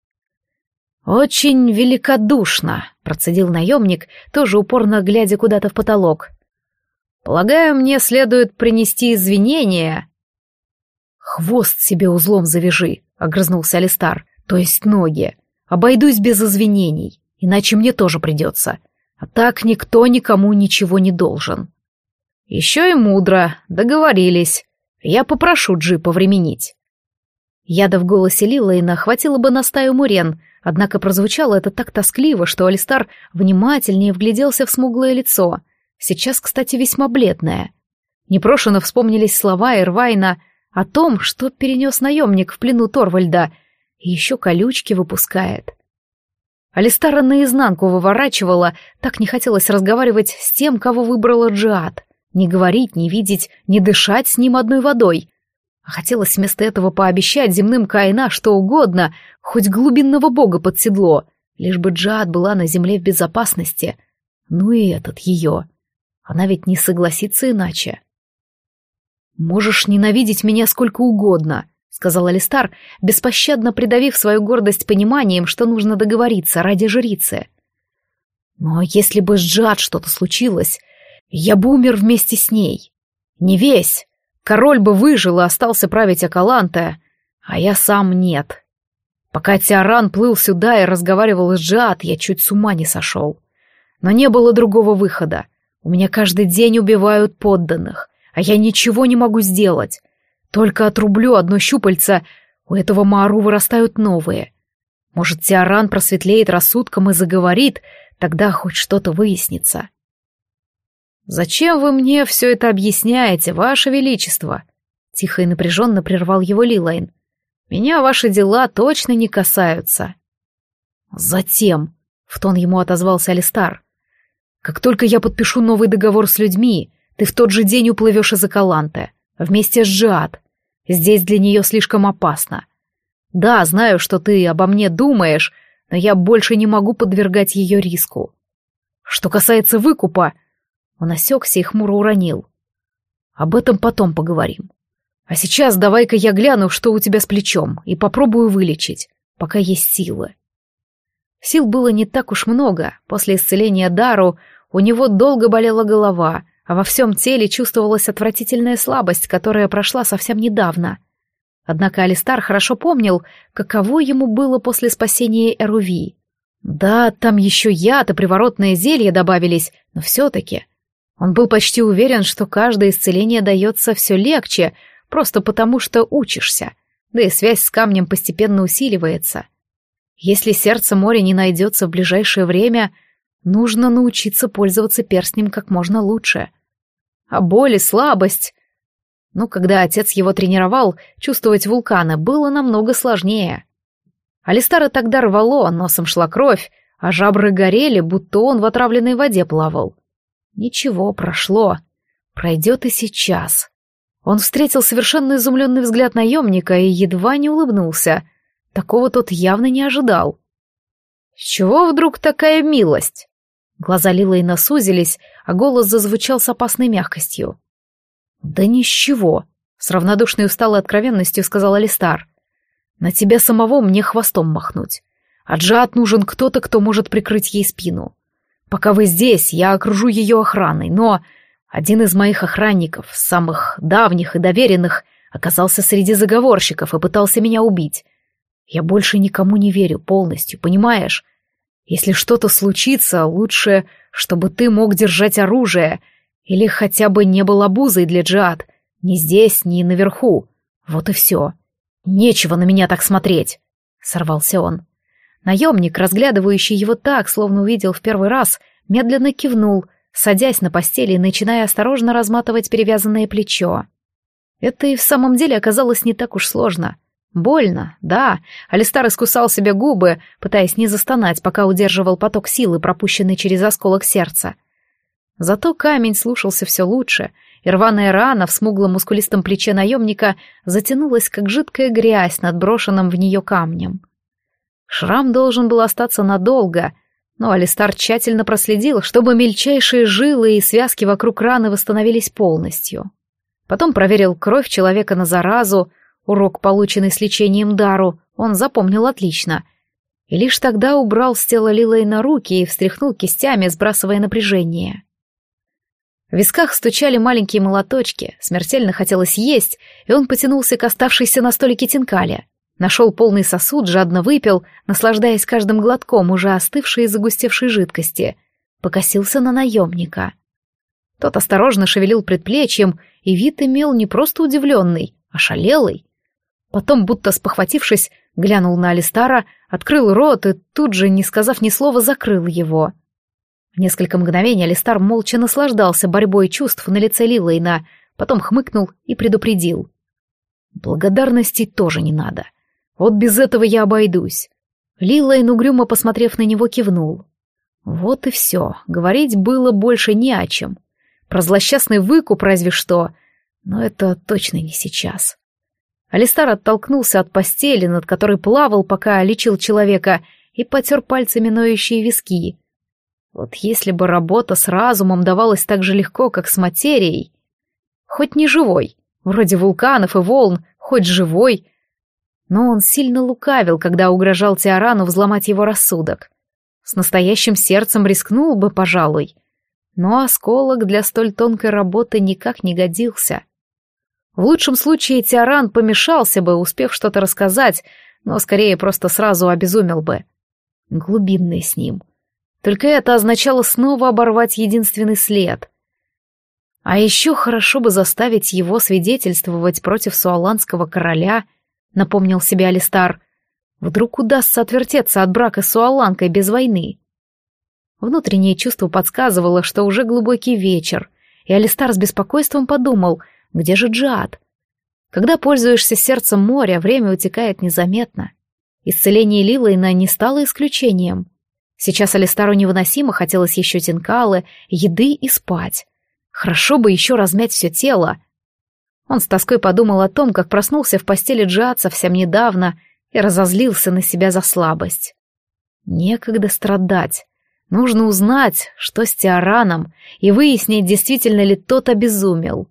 «Очень великодушно», — процедил наемник, тоже упорно глядя куда-то в потолок. «Полагаю, мне следует принести извинения». «Хвост себе узлом завяжи», — огрызнулся Алистар, — «то есть ноги. Обойдусь без извинений, иначе мне тоже придется. А так никто никому ничего не должен». «Еще и мудро, договорились. Я попрошу Джи повременить». Яда в голосе Лилейна хватило бы на стаю мурен, однако прозвучало это так тоскливо, что Алистар внимательнее вгляделся в смуглое лицо, сейчас, кстати, весьма бледное. Непрошено вспомнились слова Эрвайна о том, что перенес наемник в плену Торвальда, и еще колючки выпускает. Алистара наизнанку выворачивала, так не хотелось разговаривать с тем, кого выбрала Джиад, не говорить, не видеть, не дышать с ним одной водой. А хотелось вместо этого пообещать земным Каина что угодно, хоть глубинного бога под седло, лишь бы Джиад была на земле в безопасности. Ну и этот ее. Она ведь не согласится иначе. «Можешь ненавидеть меня сколько угодно», — сказал Алистар, беспощадно придавив свою гордость пониманием, что нужно договориться ради жрицы. «Но если бы с Джиад что-то случилось, я бы умер вместе с ней. Не весь. Король бы выжил и остался править Акаланте, а я сам нет. Пока Тиаран плыл сюда и разговаривал с Джиад, я чуть с ума не сошел. Но не было другого выхода. У меня каждый день убивают подданных, а я ничего не могу сделать. Только отрублю одно щупальце, у этого Маару вырастают новые. Может, Тиаран просветлеет рассудком и заговорит, тогда хоть что-то выяснится». «Зачем вы мне все это объясняете, Ваше Величество?» Тихо и напряженно прервал его Лилайн. «Меня ваши дела точно не касаются». «Затем», — в тон ему отозвался Алистар, — «как только я подпишу новый договор с людьми, ты в тот же день уплывешь из Акаланте, вместе с Джиад. Здесь для нее слишком опасно. Да, знаю, что ты обо мне думаешь, но я больше не могу подвергать ее риску. Что касается выкупа...» Он осекся и хмуро уронил. «Об этом потом поговорим. А сейчас давай-ка я гляну, что у тебя с плечом, и попробую вылечить, пока есть силы». Сил было не так уж много. После исцеления Дару у него долго болела голова, а во всем теле чувствовалась отвратительная слабость, которая прошла совсем недавно. Однако Алистар хорошо помнил, каково ему было после спасения Эруви. Да, там еще яд и приворотное зелье добавились, но все-таки... Он был почти уверен, что каждое исцеление дается все легче, просто потому что учишься, да и связь с камнем постепенно усиливается. Если сердце моря не найдется в ближайшее время, нужно научиться пользоваться перстнем как можно лучше. А боль и слабость... Ну, когда отец его тренировал, чувствовать вулканы было намного сложнее. Алистара тогда рвало, носом шла кровь, а жабры горели, будто он в отравленной воде плавал. Ничего, прошло. Пройдет и сейчас. Он встретил совершенно изумленный взгляд наемника и едва не улыбнулся. Такого тот явно не ожидал. «С чего вдруг такая милость?» Глаза Лилейна сузились, а голос зазвучал с опасной мягкостью. «Да ни с чего», — с равнодушной усталой откровенностью сказал Алистар. «На тебя самого мне хвостом махнуть. А Джиад нужен кто-то, кто может прикрыть ей спину. Пока вы здесь, я окружу ее охраной, но один из моих охранников, самых давних и доверенных, оказался среди заговорщиков и пытался меня убить. Я больше никому не верю полностью, понимаешь? Если что-то случится, лучше, чтобы ты мог держать оружие или хотя бы не был обузой для Джиад, ни здесь, ни наверху. Вот и все. Нечего на меня так смотреть, — сорвался он. Наемник, разглядывающий его так, словно увидел в первый раз, медленно кивнул, садясь на постели и начиная осторожно разматывать перевязанное плечо. Это и в самом деле оказалось не так уж сложно. Больно, да. Алистар искусал себе губы, пытаясь не застонать, пока удерживал поток силы, пропущенный через осколок сердца. Зато камень слушался все лучше, и рваная рана в смуглом мускулистом плече наемника затянулась, как жидкая грязь над брошенным в нее камнем. Шрам должен был остаться надолго, но Алистар тщательно проследил, чтобы мельчайшие жилы и связки вокруг раны восстановились полностью. Потом проверил кровь человека на заразу, урок, полученный с лечением Дару, он запомнил отлично. И лишь тогда убрал с тела Лилейна руки и встряхнул кистями, сбрасывая напряжение. В висках стучали маленькие молоточки, смертельно хотелось есть, и он потянулся к оставшейся на столике тинкале. Нашел полный сосуд, жадно выпил, наслаждаясь каждым глотком уже остывшей и загустевшей жидкости. Покосился на наемника. Тот осторожно шевелил предплечьем, и вид имел не просто удивленный, а ошалелый. Потом, будто спохватившись, глянул на Алистара, открыл рот и тут же, не сказав ни слова, закрыл его. Несколько мгновений Алистар молча наслаждался борьбой чувств на лице Лилейна, потом хмыкнул и предупредил. «Благодарностей тоже не надо. Вот без этого я обойдусь». Лилейн, угрюмо посмотрев на него, кивнул. Вот и все, говорить было больше не о чем. Про злосчастный выкуп разве что, но это точно не сейчас. Алистар оттолкнулся от постели, над которой плавал, пока лечил человека, и потер пальцами ноющие виски. Вот если бы работа с разумом давалась так же легко, как с материей. Хоть не живой, вроде вулканов и волн, хоть живой. Но он сильно лукавил, когда угрожал Теорану взломать его рассудок. С настоящим сердцем рискнул бы, пожалуй. Но осколок для столь тонкой работы никак не годился. В лучшем случае Теоран помешался бы, успев что-то рассказать, но скорее просто сразу обезумел бы. Глубинный с ним. Только это означало снова оборвать единственный след. А еще хорошо бы заставить его свидетельствовать против суаланского короля, напомнил себе Алистар. Вдруг удастся отвертеться от брака с суаланкой без войны. Внутреннее чувство подсказывало, что уже глубокий вечер, и Алистар с беспокойством подумал, где же Джиад? Когда пользуешься сердцем моря, время утекает незаметно. Исцеление Лилейна не стало исключением. Сейчас Алистару невыносимо хотелось еще тинкалы, еды и спать. Хорошо бы еще размять все тело. Он с тоской подумал о том, как проснулся в постели Джиад совсем недавно и разозлился на себя за слабость. Некогда страдать. Нужно узнать, что с Теораном, и выяснить, действительно ли тот обезумел.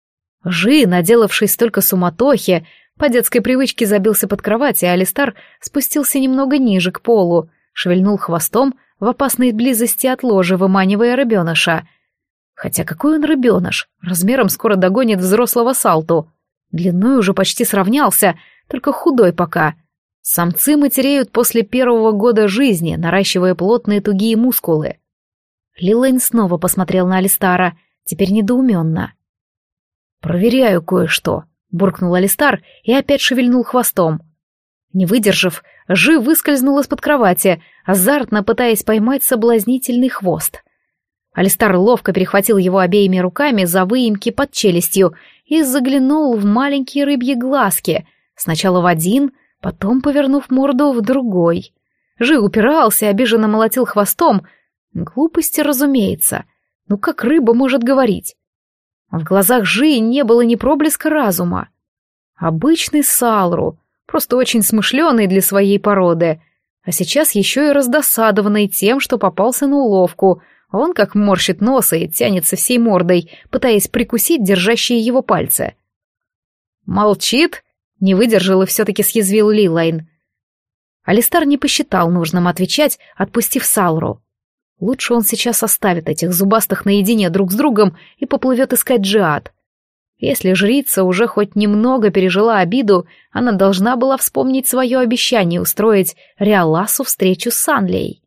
Жи, наделавший столько суматохи, по детской привычке забился под кровать, и Алистар спустился немного ниже, к полу, шевельнул хвостом в опасной близости от ложа, выманивая рыбеныша. Хотя какой он рыбеныш, размером скоро догонит взрослого Салту. Длиной уже почти сравнялся, только худой пока. Самцы матереют после первого года жизни, наращивая плотные тугие мускулы. Лилейн снова посмотрел на Алистара, теперь недоуменно. «Проверяю кое-что», — буркнул Алистар и опять шевельнул хвостом. Не выдержав, Жи выскользнул из-под кровати, азартно пытаясь поймать соблазнительный хвост. Алистар ловко перехватил его обеими руками за выемки под челюстью и заглянул в маленькие рыбьи глазки, сначала в один, потом повернув морду в другой. Жи упирался и обиженно молотил хвостом. Глупости, разумеется. Ну как рыба может говорить? В глазах Жи не было ни проблеска разума. Обычный Салру, просто очень смышленый для своей породы, а сейчас еще и раздосадованный тем, что попался на уловку. Он как морщит нос и тянется всей мордой, пытаясь прикусить держащие его пальцы. «Молчит?» — не выдержал и все-таки съязвил Лилейн. Алистар не посчитал нужным отвечать, отпустив Салру. Лучше он сейчас оставит этих зубастых наедине друг с другом и поплывет искать Джиад. Если жрица уже хоть немного пережила обиду, она должна была вспомнить свое обещание устроить Риаласу встречу с Санлией.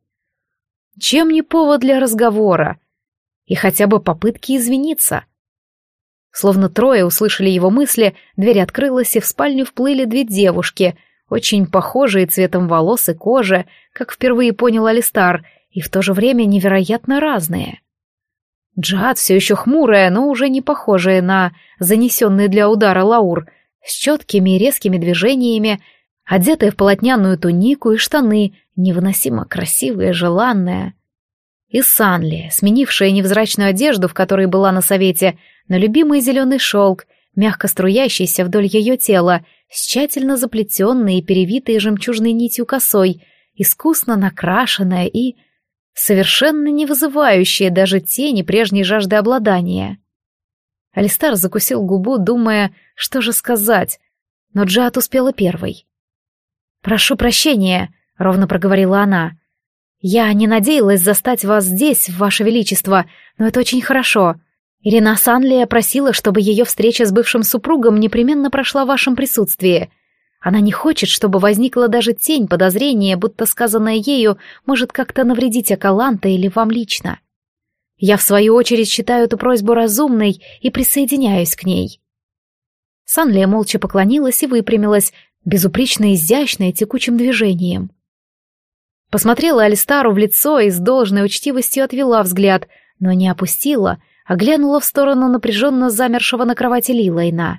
Чем не повод для разговора? И хотя бы попытки извиниться. Словно трое услышали его мысли, дверь открылась, и в спальню вплыли две девушки, очень похожие цветом волос и кожи, как впервые понял Алистар, и в то же время невероятно разные. Джиад все еще хмурая, но уже не похожая на занесенный для удара лаур, с четкими и резкими движениями, одетая в полотняную тунику и штаны, невыносимо красивая и желанная. И Санли, сменившая невзрачную одежду, в которой была на совете, на любимый зеленый шелк, мягко струящийся вдоль ее тела, с тщательно заплетенной и перевитой жемчужной нитью косой, искусно накрашенная и совершенно не вызывающая даже тени прежней жажды обладания. Алистар закусил губу, думая, что же сказать, но Джиад успела первой. «Прошу прощения», — ровно проговорила она. «Я не надеялась застать вас здесь, Ваше Величество, но это очень хорошо. Ирина Санлия просила, чтобы ее встреча с бывшим супругом непременно прошла в вашем присутствии. Она не хочет, чтобы возникла даже тень подозрения, будто сказанное ею может как-то навредить Акаланте или вам лично. Я, в свою очередь, считаю эту просьбу разумной и присоединяюсь к ней». Санлия молча поклонилась и выпрямилась, безупречно изящная текучим движением. Посмотрела Алистару в лицо и с должной учтивостью отвела взгляд, но не опустила, а глянула в сторону напряженно замершего на кровати Лилайна.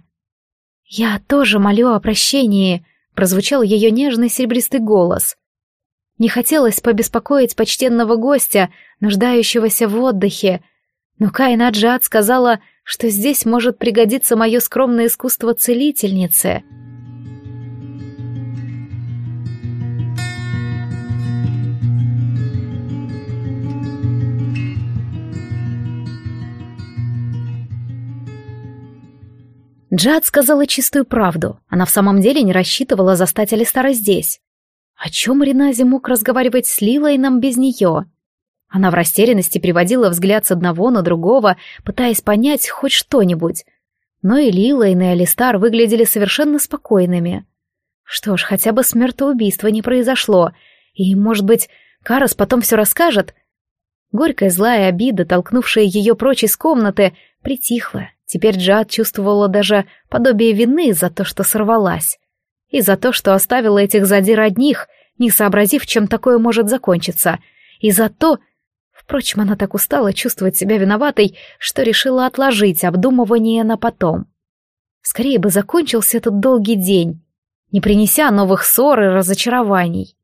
«Я тоже молю о прощении», — прозвучал ее нежный серебристый голос. Не хотелось побеспокоить почтенного гостя, нуждающегося в отдыхе, но Каина Джиад сказала, что здесь может пригодиться мое скромное искусство целительницы. Джиад сказала чистую правду. Она в самом деле не рассчитывала застать Алистара здесь. О чем Ренази мог разговаривать с Лилайном без нее? Она в растерянности переводила взгляд с одного на другого, пытаясь понять хоть что-нибудь. Но и Лилайн, и Алистар выглядели совершенно спокойными. Что ж, хотя бы смертоубийства не произошло. И, может быть, Карас потом все расскажет? Горькая злая обида, толкнувшая ее прочь из комнаты, притихла. Теперь Джиад чувствовала даже подобие вины за то, что сорвалась. И за то, что оставила этих задир одних, не сообразив, чем такое может закончиться. И за то... Впрочем, она так устала чувствовать себя виноватой, что решила отложить обдумывание на потом. Скорее бы закончился этот долгий день, не принеся новых ссор и разочарований.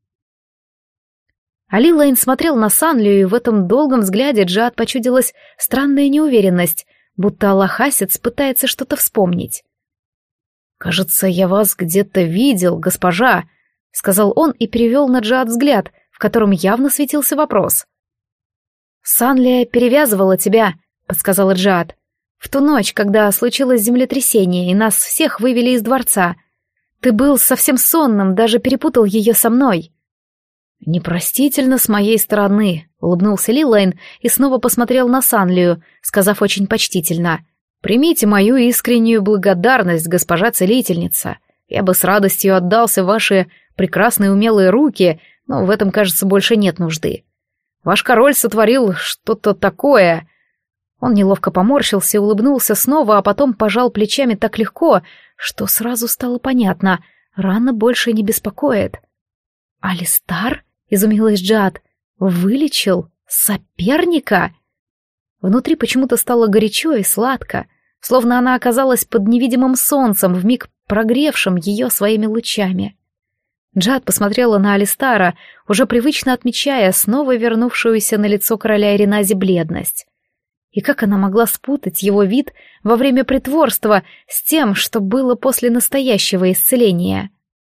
А Лилайн смотрел на Санлию, и в этом долгом взгляде Джиад почудилась странная неуверенность, будто Аллахасец пытается что-то вспомнить. «Кажется, я вас где-то видел, госпожа», — сказал он и перевел на Джиад взгляд, в котором явно светился вопрос. «Санлия перевязывала тебя», — подсказала Джиад, «в ту ночь, когда случилось землетрясение, и нас всех вывели из дворца. Ты был совсем сонным, даже перепутал ее со мной». «Непростительно с моей стороны», — улыбнулся Лилайн и снова посмотрел на Санлию, сказав очень почтительно: «Примите мою искреннюю благодарность, госпожа целительница. Я бы с радостью отдался в ваши прекрасные умелые руки, но в этом, кажется, больше нет нужды. Ваш король сотворил что-то такое». Он неловко поморщился и улыбнулся снова, а потом пожал плечами так легко, что сразу стало понятно — рана больше не беспокоит. «Алистар?» — изумилась Джиад. «Вылечил соперника?» Внутри почему-то стало горячо и сладко, словно она оказалась под невидимым солнцем, вмиг прогревшим ее своими лучами. Джиад посмотрела на Алистара, уже привычно отмечая снова вернувшуюся на лицо короля Иренази бледность. И как она могла спутать его вид во время притворства с тем, что было после настоящего исцеления?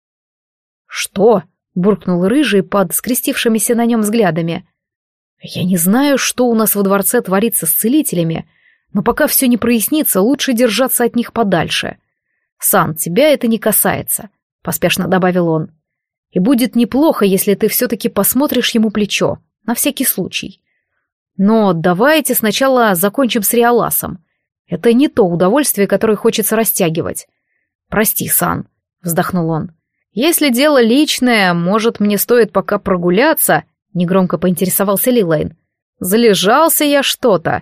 «Что?» — буркнул Рыжий под скрестившимися на нем взглядами. «Я не знаю, что у нас во дворце творится с целителями, но пока все не прояснится, лучше держаться от них подальше. Сан, тебя это не касается», — поспешно добавил он. И будет неплохо, если ты все-таки посмотришь ему плечо, на всякий случай. Но давайте сначала закончим с Риоласом. Это не то удовольствие, которое хочется растягивать. Прости, Сан, вздохнул он. Если дело личное, может, мне стоит пока прогуляться? Негромко поинтересовался Лилейн. Залежался я что-то.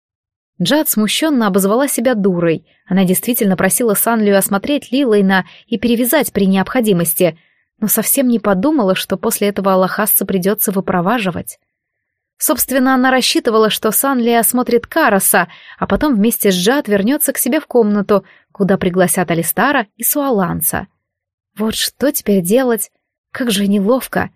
Джад смущенно обозвала себя дурой. Она действительно просила Санлию осмотреть Лилейна и перевязать при необходимости, но совсем не подумала, что после этого аллахасца придется выпроваживать. Собственно, она рассчитывала, что Санли осмотрит Караса, а потом вместе с Джад вернется к себе в комнату, куда пригласят Алистара и Суаланца. Вот что теперь делать? Как же неловко.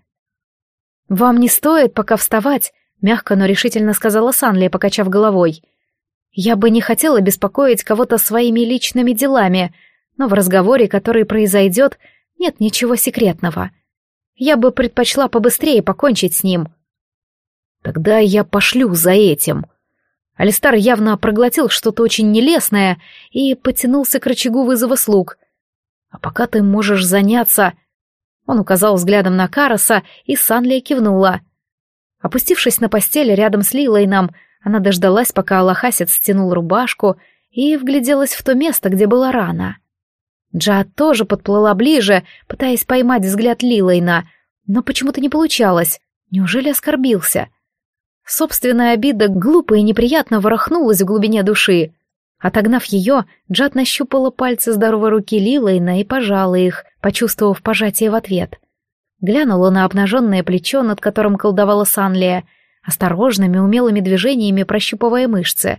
«Вам не стоит пока вставать», — мягко, но решительно сказала Санли, покачав головой. «Я бы не хотела беспокоить кого-то своими личными делами, но в разговоре, который произойдет, нет ничего секретного. Я бы предпочла побыстрее покончить с ним». «Тогда я пошлю за этим». Алистар явно проглотил что-то очень нелестное и потянулся к рычагу вызова слуг. «А пока ты можешь заняться...» Он указал взглядом на Караса, и Санлия кивнула. Опустившись на постель рядом с Лилейном, она дождалась, пока аллахасец стянул рубашку, и вгляделась в то место, где была рана. Джад тоже подплыла ближе, пытаясь поймать взгляд Лилейна, но почему-то не получалось. Неужели оскорбился? Собственная обида глупо и неприятно ворохнулась в глубине души. Отогнав ее, Джад нащупала пальцы здоровой руки Лилейна и пожала их, почувствовав пожатие в ответ. Глянула на обнаженное плечо, над которым колдовала Санлия, осторожными, умелыми движениями прощупывая мышцы.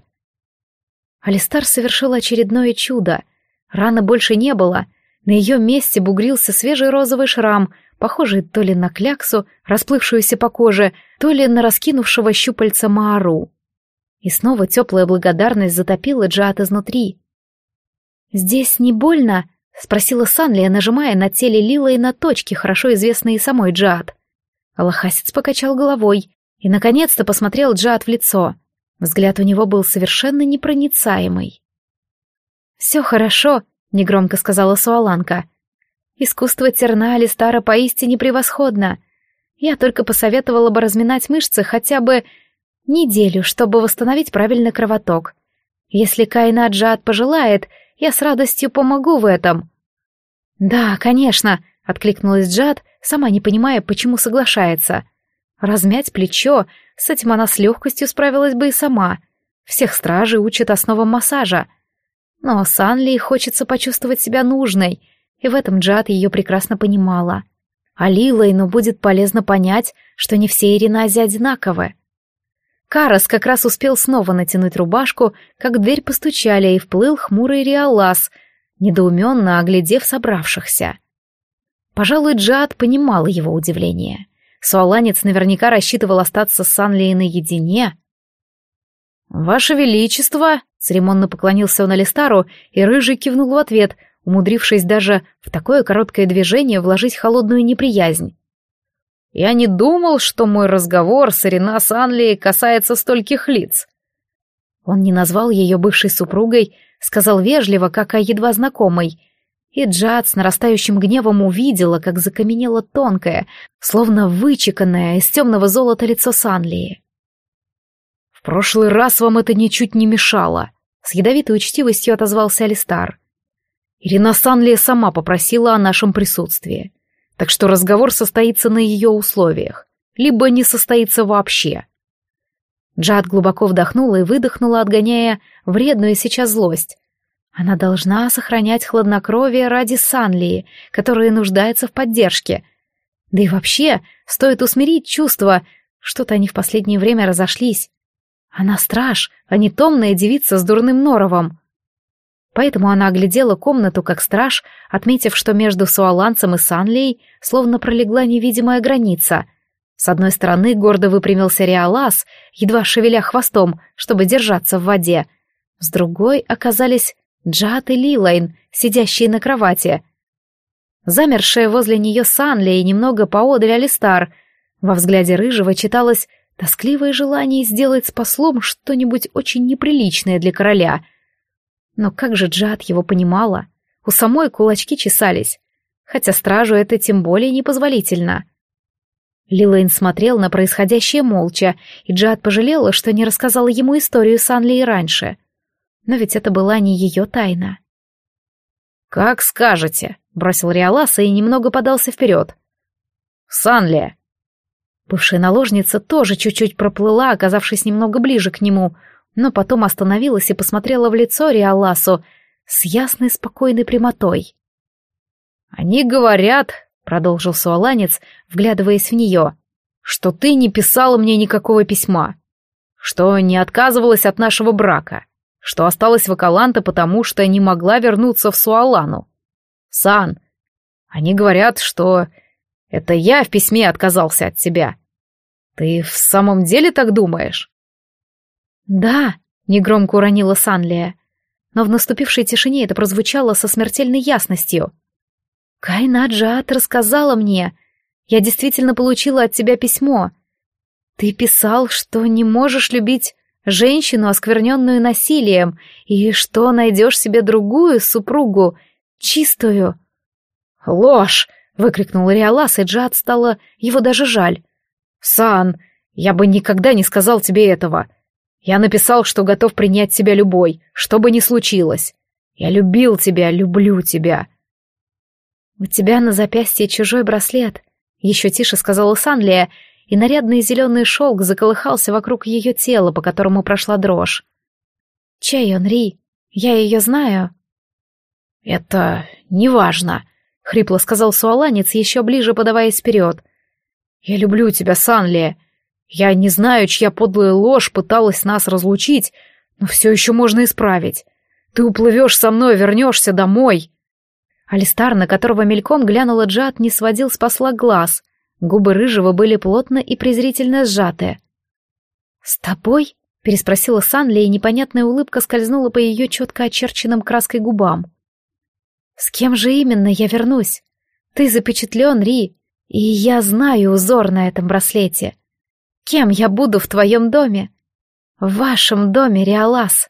Алистар совершил очередное чудо. Раны больше не было. На ее месте бугрился свежий розовый шрам, похожий то ли на кляксу, расплывшуюся по коже, то ли на раскинувшего щупальца Маару. И снова теплая благодарность затопила Джад изнутри. «Здесь не больно?» — спросила Санлия, нажимая на теле Лилы и на точки, хорошо известные самой Джад. Аллахасец покачал головой и, наконец-то, посмотрел Джад в лицо. Взгляд у него был совершенно непроницаемый. «Все хорошо», — негромко сказала Суаланка. «Искусство терна Алистара поистине превосходно. Я только посоветовала бы разминать мышцы хотя бы неделю, чтобы восстановить правильный кровоток. Если Кайна Джад пожелает, я с радостью помогу в этом». «Да, конечно», — откликнулась Джад, сама не понимая, почему соглашается. Размять плечо, с этим она с легкостью справилась бы и сама. Всех стражей учат основам массажа. Но Санли хочется почувствовать себя нужной, и в этом Джад ее прекрасно понимала. А Лилейну будет полезно понять, что не все Иринази одинаковы. Карас как раз успел снова натянуть рубашку, как в дверь постучали, и вплыл хмурый Риолас, недоуменно оглядев собравшихся. Пожалуй, Джад понимала его удивление. Суаланец наверняка рассчитывал остаться с Санлией наедине. «Ваше Величество!» — церемонно поклонился он Алистару, и Рыжий кивнул в ответ, умудрившись даже в такое короткое движение вложить холодную неприязнь. «Я не думал, что мой разговор с Ирина Санлией касается стольких лиц». Он не назвал ее бывшей супругой, сказал вежливо, как о едва знакомой, и Джад с нарастающим гневом увидела, как закаменело тонкое, словно вычеканное из темного золота лицо Санлии. «В прошлый раз вам это ничуть не мешало», — с ядовитой учтивостью отозвался Алистар. «Ирина Санлия сама попросила о нашем присутствии, так что разговор состоится на ее условиях, либо не состоится вообще». Джад глубоко вдохнула и выдохнула, отгоняя вредную сейчас злость. Она должна сохранять хладнокровие ради Санлии, которая нуждается в поддержке. Да и вообще, стоит усмирить чувства, что-то они в последнее время разошлись. Она страж, а не томная девица с дурным норовом. Поэтому она оглядела комнату как страж, отметив, что между Суаланцем и Санлией словно пролегла невидимая граница. С одной стороны гордо выпрямился Риолас, едва шевеля хвостом, чтобы держаться в воде. С другой оказались Джад и Лилейн, сидящие на кровати. Замершая возле нее Санлия и немного поодаль Алистар. Во взгляде Рыжего читалось тоскливое желание сделать с послом что-нибудь очень неприличное для короля. Но как же Джад его понимала? У самой кулачки чесались. хотя стражу это тем более непозволительно. Лилейн смотрел на происходящее молча, и Джиад пожалела, что не рассказала ему историю Санли и раньше. Но ведь это была не ее тайна. «Как скажете», — бросил Риаласа и немного подался вперед. «Санли». Бывшая наложница тоже чуть-чуть проплыла, оказавшись немного ближе к нему, но потом остановилась и посмотрела в лицо Риаласу с ясной спокойной прямотой. «Они говорят», — продолжил суаланец, вглядываясь в нее, «что ты не писала мне никакого письма, что не отказывалась от нашего брака, что осталась в Акаланте, потому что не могла вернуться в Суалану. Сан, они говорят, что это я в письме отказался от тебя. Ты в самом деле так думаешь?» «Да», — негромко уронила Санлия, но в наступившей тишине это прозвучало со смертельной ясностью. «Кайна Джиад рассказала мне. Я действительно получила от тебя письмо. Ты писал, что не можешь любить женщину, оскверненную насилием, и что найдешь себе другую супругу, чистую». «Ложь!» — выкрикнул Риалас, и Джиад стало его даже жаль. «Сан, я бы никогда не сказал тебе этого. Я написал, что готов принять тебя любой, что бы ни случилось. Я любил тебя, люблю тебя». «У тебя на запястье чужой браслет», — еще тише сказала Санлия, и нарядный зеленый шелк заколыхался вокруг ее тела, по которому прошла дрожь. «Чей он, Ри? Я ее знаю». «Это неважно», — хрипло сказал суаланец, еще ближе подаваясь вперед. «Я люблю тебя, Санлия. Я не знаю, чья подлая ложь пыталась нас разлучить, но все еще можно исправить. Ты уплывешь со мной, вернешься домой». Алистар, на которого мельком глянула Джиад, не сводил с посла глаз. Губы рыжего были плотно и презрительно сжаты. «С тобой?» — переспросила Санли, и непонятная улыбка скользнула по ее четко очерченным краской губам. «С кем же именно я вернусь? Ты запечатлен, Ри, и я знаю узор на этом браслете. Кем я буду в твоем доме? В вашем доме, Риалас?»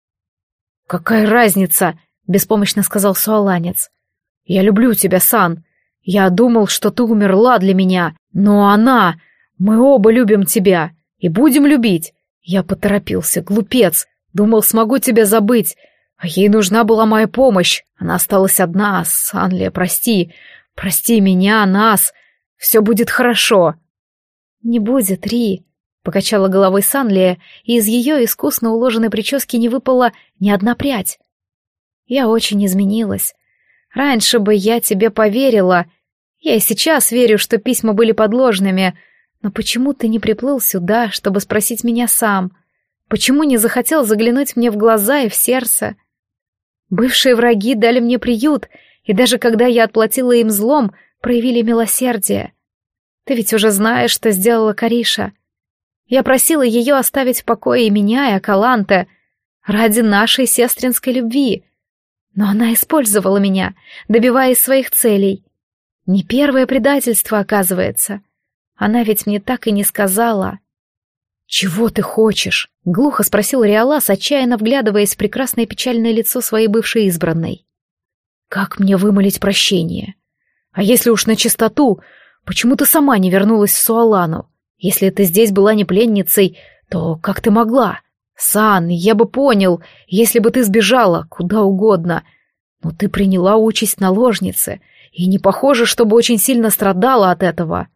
«Какая разница?» — беспомощно сказал суаланец. «Я люблю тебя, Сан. Я думал, что ты умерла для меня, но она... Мы оба любим тебя и будем любить. Я поторопился, глупец. Думал, смогу тебя забыть, а ей нужна была моя помощь. Она осталась одна. Санлия, прости. Прости меня, нас. Все будет хорошо». «Не будет, Ри», — покачала головой Санлия, и из ее искусно уложенной прически не выпала ни одна прядь. «Я очень изменилась. Раньше бы я тебе поверила. Я и сейчас верю, что письма были подложными. Но почему ты не приплыл сюда, чтобы спросить меня сам? Почему не захотел заглянуть мне в глаза и в сердце? Бывшие враги дали мне приют, и даже когда я отплатила им злом, проявили милосердие. Ты ведь уже знаешь, что сделала Кариша. Я просила ее оставить в покое и меня, и Акаланте, ради нашей сестринской любви. Но она использовала меня, добиваясь своих целей. Не первое предательство, оказывается. Она ведь мне так и не сказала». «Чего ты хочешь?» — глухо спросил Риалас, отчаянно вглядываясь в прекрасное печальное лицо своей бывшей избранной. «Как мне вымолить прощение? А если уж на чистоту, почему ты сама не вернулась в Суалану? Если ты здесь была не пленницей, то как ты могла? Сан, я бы понял, если бы ты сбежала куда угодно. Но ты приняла участь наложницы, и не похоже, чтобы очень сильно страдала от этого».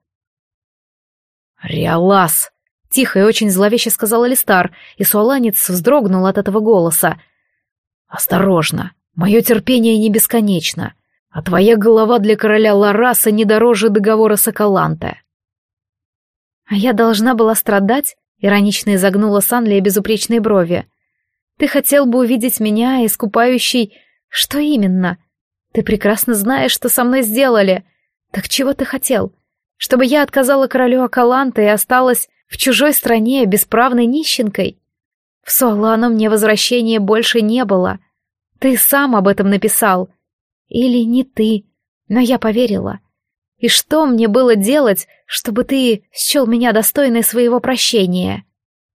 «Риалас!» — тихо и очень зловеще сказал Алистар, и суаланец вздрогнул от этого голоса. «Осторожно, мое терпение не бесконечно, а твоя голова для короля Лараса не дороже договора с Акаланте». «А я должна была страдать?» — иронично изогнула Санлия безупречные брови. «Ты хотел бы увидеть меня, искупающей... Что именно? Ты прекрасно знаешь, что со мной сделали. Так чего ты хотел? Чтобы я отказала королю Акаланте и осталась в чужой стране бесправной нищенкой? В Суалану мне возвращения больше не было. Ты сам об этом написал. Или не ты, но я поверила. И что мне было делать, чтобы ты счел меня достойной своего прощения?»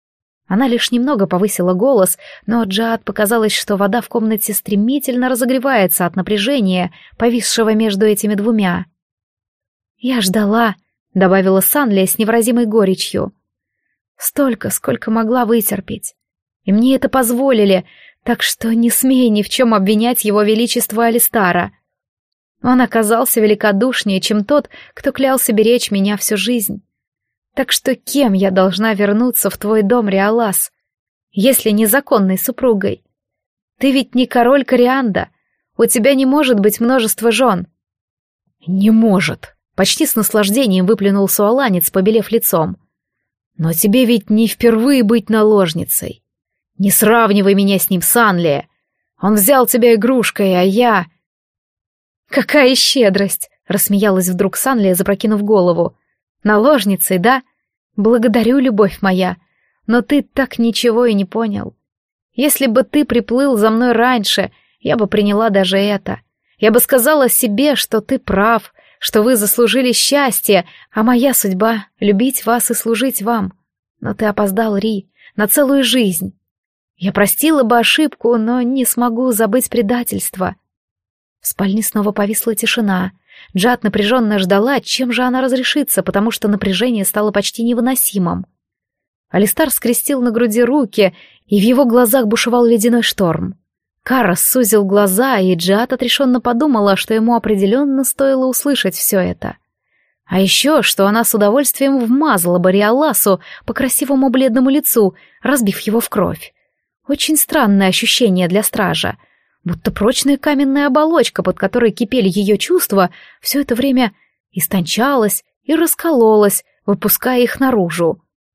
Она лишь немного повысила голос, но Джиад показалось, что вода в комнате стремительно разогревается от напряжения, повисшего между этими двумя. «Я ждала», — добавила Санли с невыразимой горечью. «Столько, сколько могла вытерпеть. И мне это позволили, так что не смей ни в чем обвинять его величество Алистара. Он оказался великодушнее, чем тот, кто клялся беречь меня всю жизнь. Так что кем я должна вернуться в твой дом, Риалас, если не законной супругой? Ты ведь не король Корианда, у тебя не может быть множества жен». «Не может», — почти с наслаждением выплюнул суаланец, побелев лицом. «Но тебе ведь не впервые быть наложницей. Не сравнивай меня с ним, Санли. Он взял тебя игрушкой, а я...» «Какая щедрость!» — рассмеялась вдруг Санли, запрокинув голову. «Наложницей, да? Благодарю, любовь моя. Но ты так ничего и не понял. Если бы ты приплыл за мной раньше, я бы приняла даже это. Я бы сказала себе, что ты прав, что вы заслужили счастье, а моя судьба — любить вас и служить вам. Но ты опоздал, Ри, на целую жизнь. Я простила бы ошибку, но не смогу забыть предательство». В спальне снова повисла тишина. Джиад напряженно ждала, чем же она разрешится, потому что напряжение стало почти невыносимым. Алистар скрестил на груди руки, и в его глазах бушевал ледяной шторм. Карас сузил глаза, и Джиад отрешенно подумала, что ему определенно стоило услышать все это. А еще, что она с удовольствием вмазала бы Риаласу по красивому бледному лицу, разбив его в кровь. Очень странное ощущение для стража. Будто прочная каменная оболочка, под которой кипели ее чувства, все это время истончалась и раскололась, выпуская их наружу.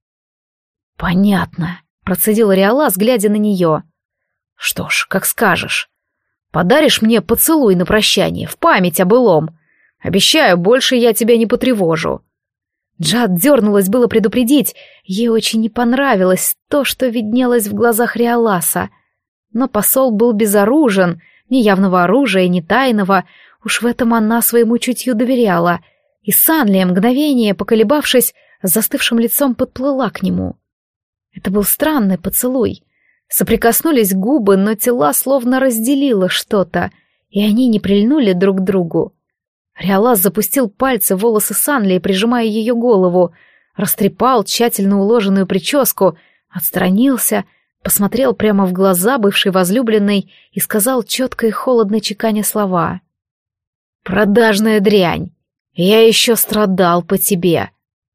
«Понятно», — процедил Риалас, глядя на нее. «Что ж, как скажешь. Подаришь мне поцелуй на прощание, в память о былом. Обещаю, больше я тебя не потревожу». Джиад дернулась было предупредить, ей очень не понравилось то, что виднелось в глазах Риаласа. Но посол был безоружен, ни явного оружия, ни тайного, уж в этом она своему чутью доверяла, и Санли, мгновение поколебавшись, с застывшим лицом подплыла к нему. Это был странный поцелуй. Соприкоснулись губы, но тела словно разделило что-то, и они не прильнули друг к другу. Риалас запустил пальцы в волосы Санли, прижимая ее голову, растрепал тщательно уложенную прическу, отстранился, посмотрел прямо в глаза бывшей возлюбленной и сказал четко и холодно чеканя слова. «Продажная дрянь! Я еще страдал по тебе!»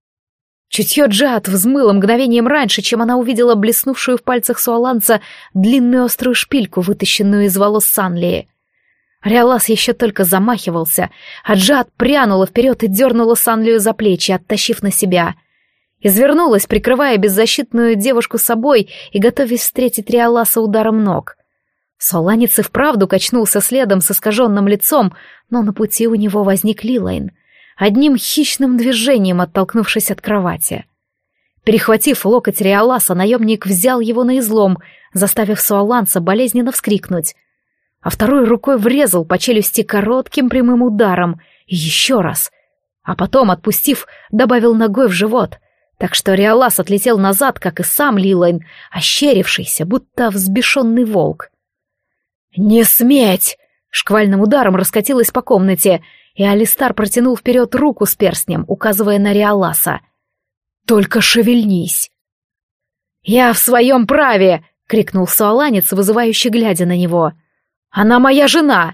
Чутье Джиад взмыло мгновением раньше, чем она увидела блеснувшую в пальцах суаланца длинную острую шпильку, вытащенную из волос Санли. Риалас еще только замахивался, а Джиад прянула вперед и дернула Санлию за плечи, оттащив на себя. Извернулась, прикрывая беззащитную девушку собой и готовясь встретить Риаласа ударом ног. Суаланец и вправду качнулся следом с искаженным лицом, но на пути у него возник Лилайн, одним хищным движением оттолкнувшись от кровати. Перехватив локоть Риаласа, наемник взял его на излом, заставив суаланца болезненно вскрикнуть, а второй рукой врезал по челюсти коротким прямым ударом, и еще раз, а потом, отпустив, добавил ногой в живот, так что Риалас отлетел назад, как и сам Лилайн, ощерившийся, будто взбешенный волк. «Не сметь!» — шквальным ударом раскатилась по комнате, и Алистар протянул вперед руку с перстнем, указывая на Риаласа. «Только шевельнись!» «Я в своем праве!» — крикнул суаланец, вызывающе глядя на него. «Она моя жена!»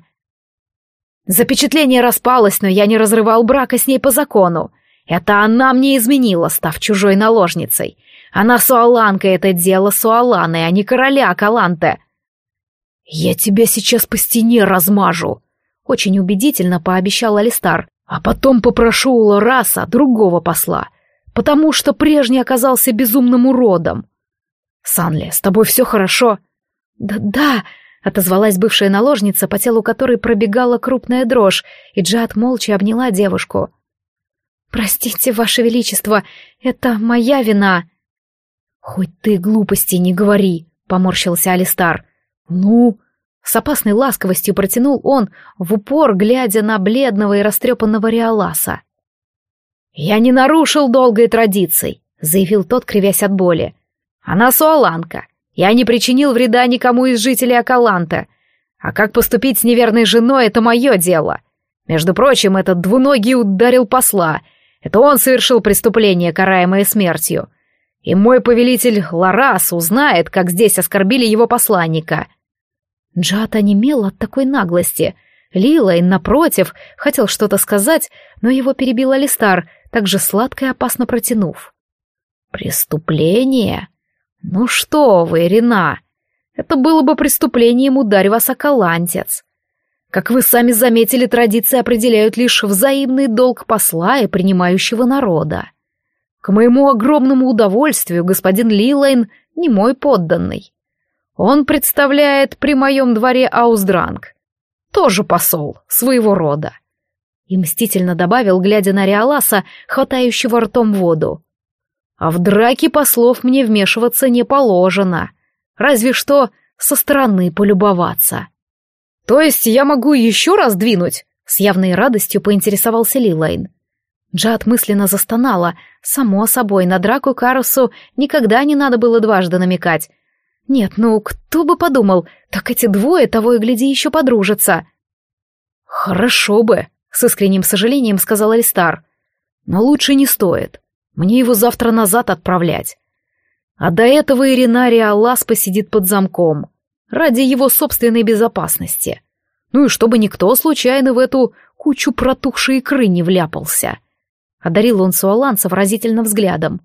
Запечатление распалось, но я не разрывал брака с ней по закону. Это она мне изменила, став чужой наложницей. Она суаланка, это дело суаланы, а не короля Каланте. «Я тебя сейчас по стене размажу», — очень убедительно пообещал Алистар, «а потом попрошу у Лораса другого посла, потому что прежний оказался безумным уродом. Санли, с тобой все хорошо?» «Да-да», — отозвалась бывшая наложница, по телу которой пробегала крупная дрожь, и Джиад молча обняла девушку. «Простите, Ваше Величество, это моя вина». «Хоть ты глупости не говори», — поморщился Алистар. «Ну?» — с опасной ласковостью протянул он, в упор глядя на бледного и растрепанного Риаласа. «Я не нарушил долгой традиций», — заявил тот, кривясь от боли. Она суаланка. Я не причинил вреда никому из жителей Акаланта. А как поступить с неверной женой — это мое дело. Между прочим, этот двуногий ударил посла. Это он совершил преступление, караемое смертью. И мой повелитель Ларас узнает, как здесь оскорбили его посланника». Джад онемел от такой наглости. Лилайн, напротив, хотел что-то сказать, но его перебил Алистар, так же сладко и опасно протянув. «Преступление? Ну что вы, Рина, это было бы преступлением, ударь вас околантец. Как вы сами заметили, традиции определяют лишь взаимный долг посла и принимающего народа. К моему огромному удовольствию господин Лилайн не мой подданный. Он представляет при моем дворе Ауздранг, тоже посол своего рода». И мстительно добавил, глядя на Риоласа, хватающего ртом воду. «А в драке послов мне вмешиваться не положено, разве что со стороны полюбоваться». «То есть я могу еще раз двинуть?» — с явной радостью поинтересовался Лилайн. Джад мысленно застонала. Само собой, на драку Карусу никогда не надо было дважды намекать. Нет, ну кто бы подумал, так эти двое того и гляди еще подружатся. «Хорошо бы», — с искренним сожалением сказал Алистар. «Но лучше не стоит. Мне его завтра назад отправлять. А до этого Иринария Аллас посидит под замком, ради его собственной безопасности. Ну и чтобы никто случайно в эту кучу протухшей икры не вляпался». Одарил он суаланца выразительным взглядом.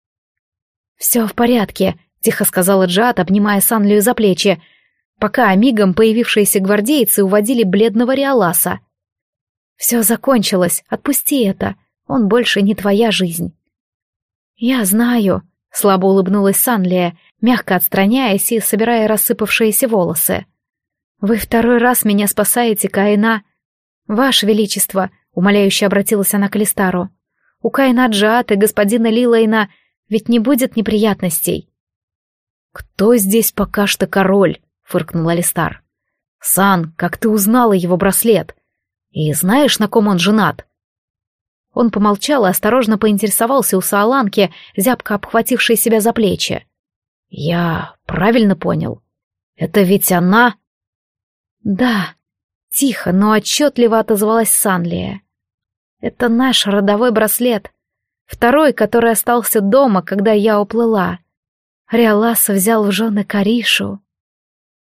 «Все в порядке», — тихо сказала Джад, обнимая Санлию за плечи, пока мигом появившиеся гвардейцы уводили бледного Риоласа. «Все закончилось, отпусти это, он больше не твоя жизнь». «Я знаю», — слабо улыбнулась Санлия, мягко отстраняясь и собирая рассыпавшиеся волосы. «Вы второй раз меня спасаете, Каина». «Ваше Величество», — умоляюще обратилась она к Алистару, «у Каина Джад и господина Лилайна ведь не будет неприятностей». «Кто здесь пока что король?» — фыркнул Алистар. «Сан, как ты узнала его браслет? И знаешь, на ком он женат?» Он помолчал и осторожно поинтересовался у Сааланки, зябко обхватившей себя за плечи. «Я правильно понял? Это ведь она?» «Да», — тихо, но отчетливо отозвалась Санлия. «Это наш родовой браслет, второй, который остался дома, когда я уплыла. Риолас взял в жены Каришу».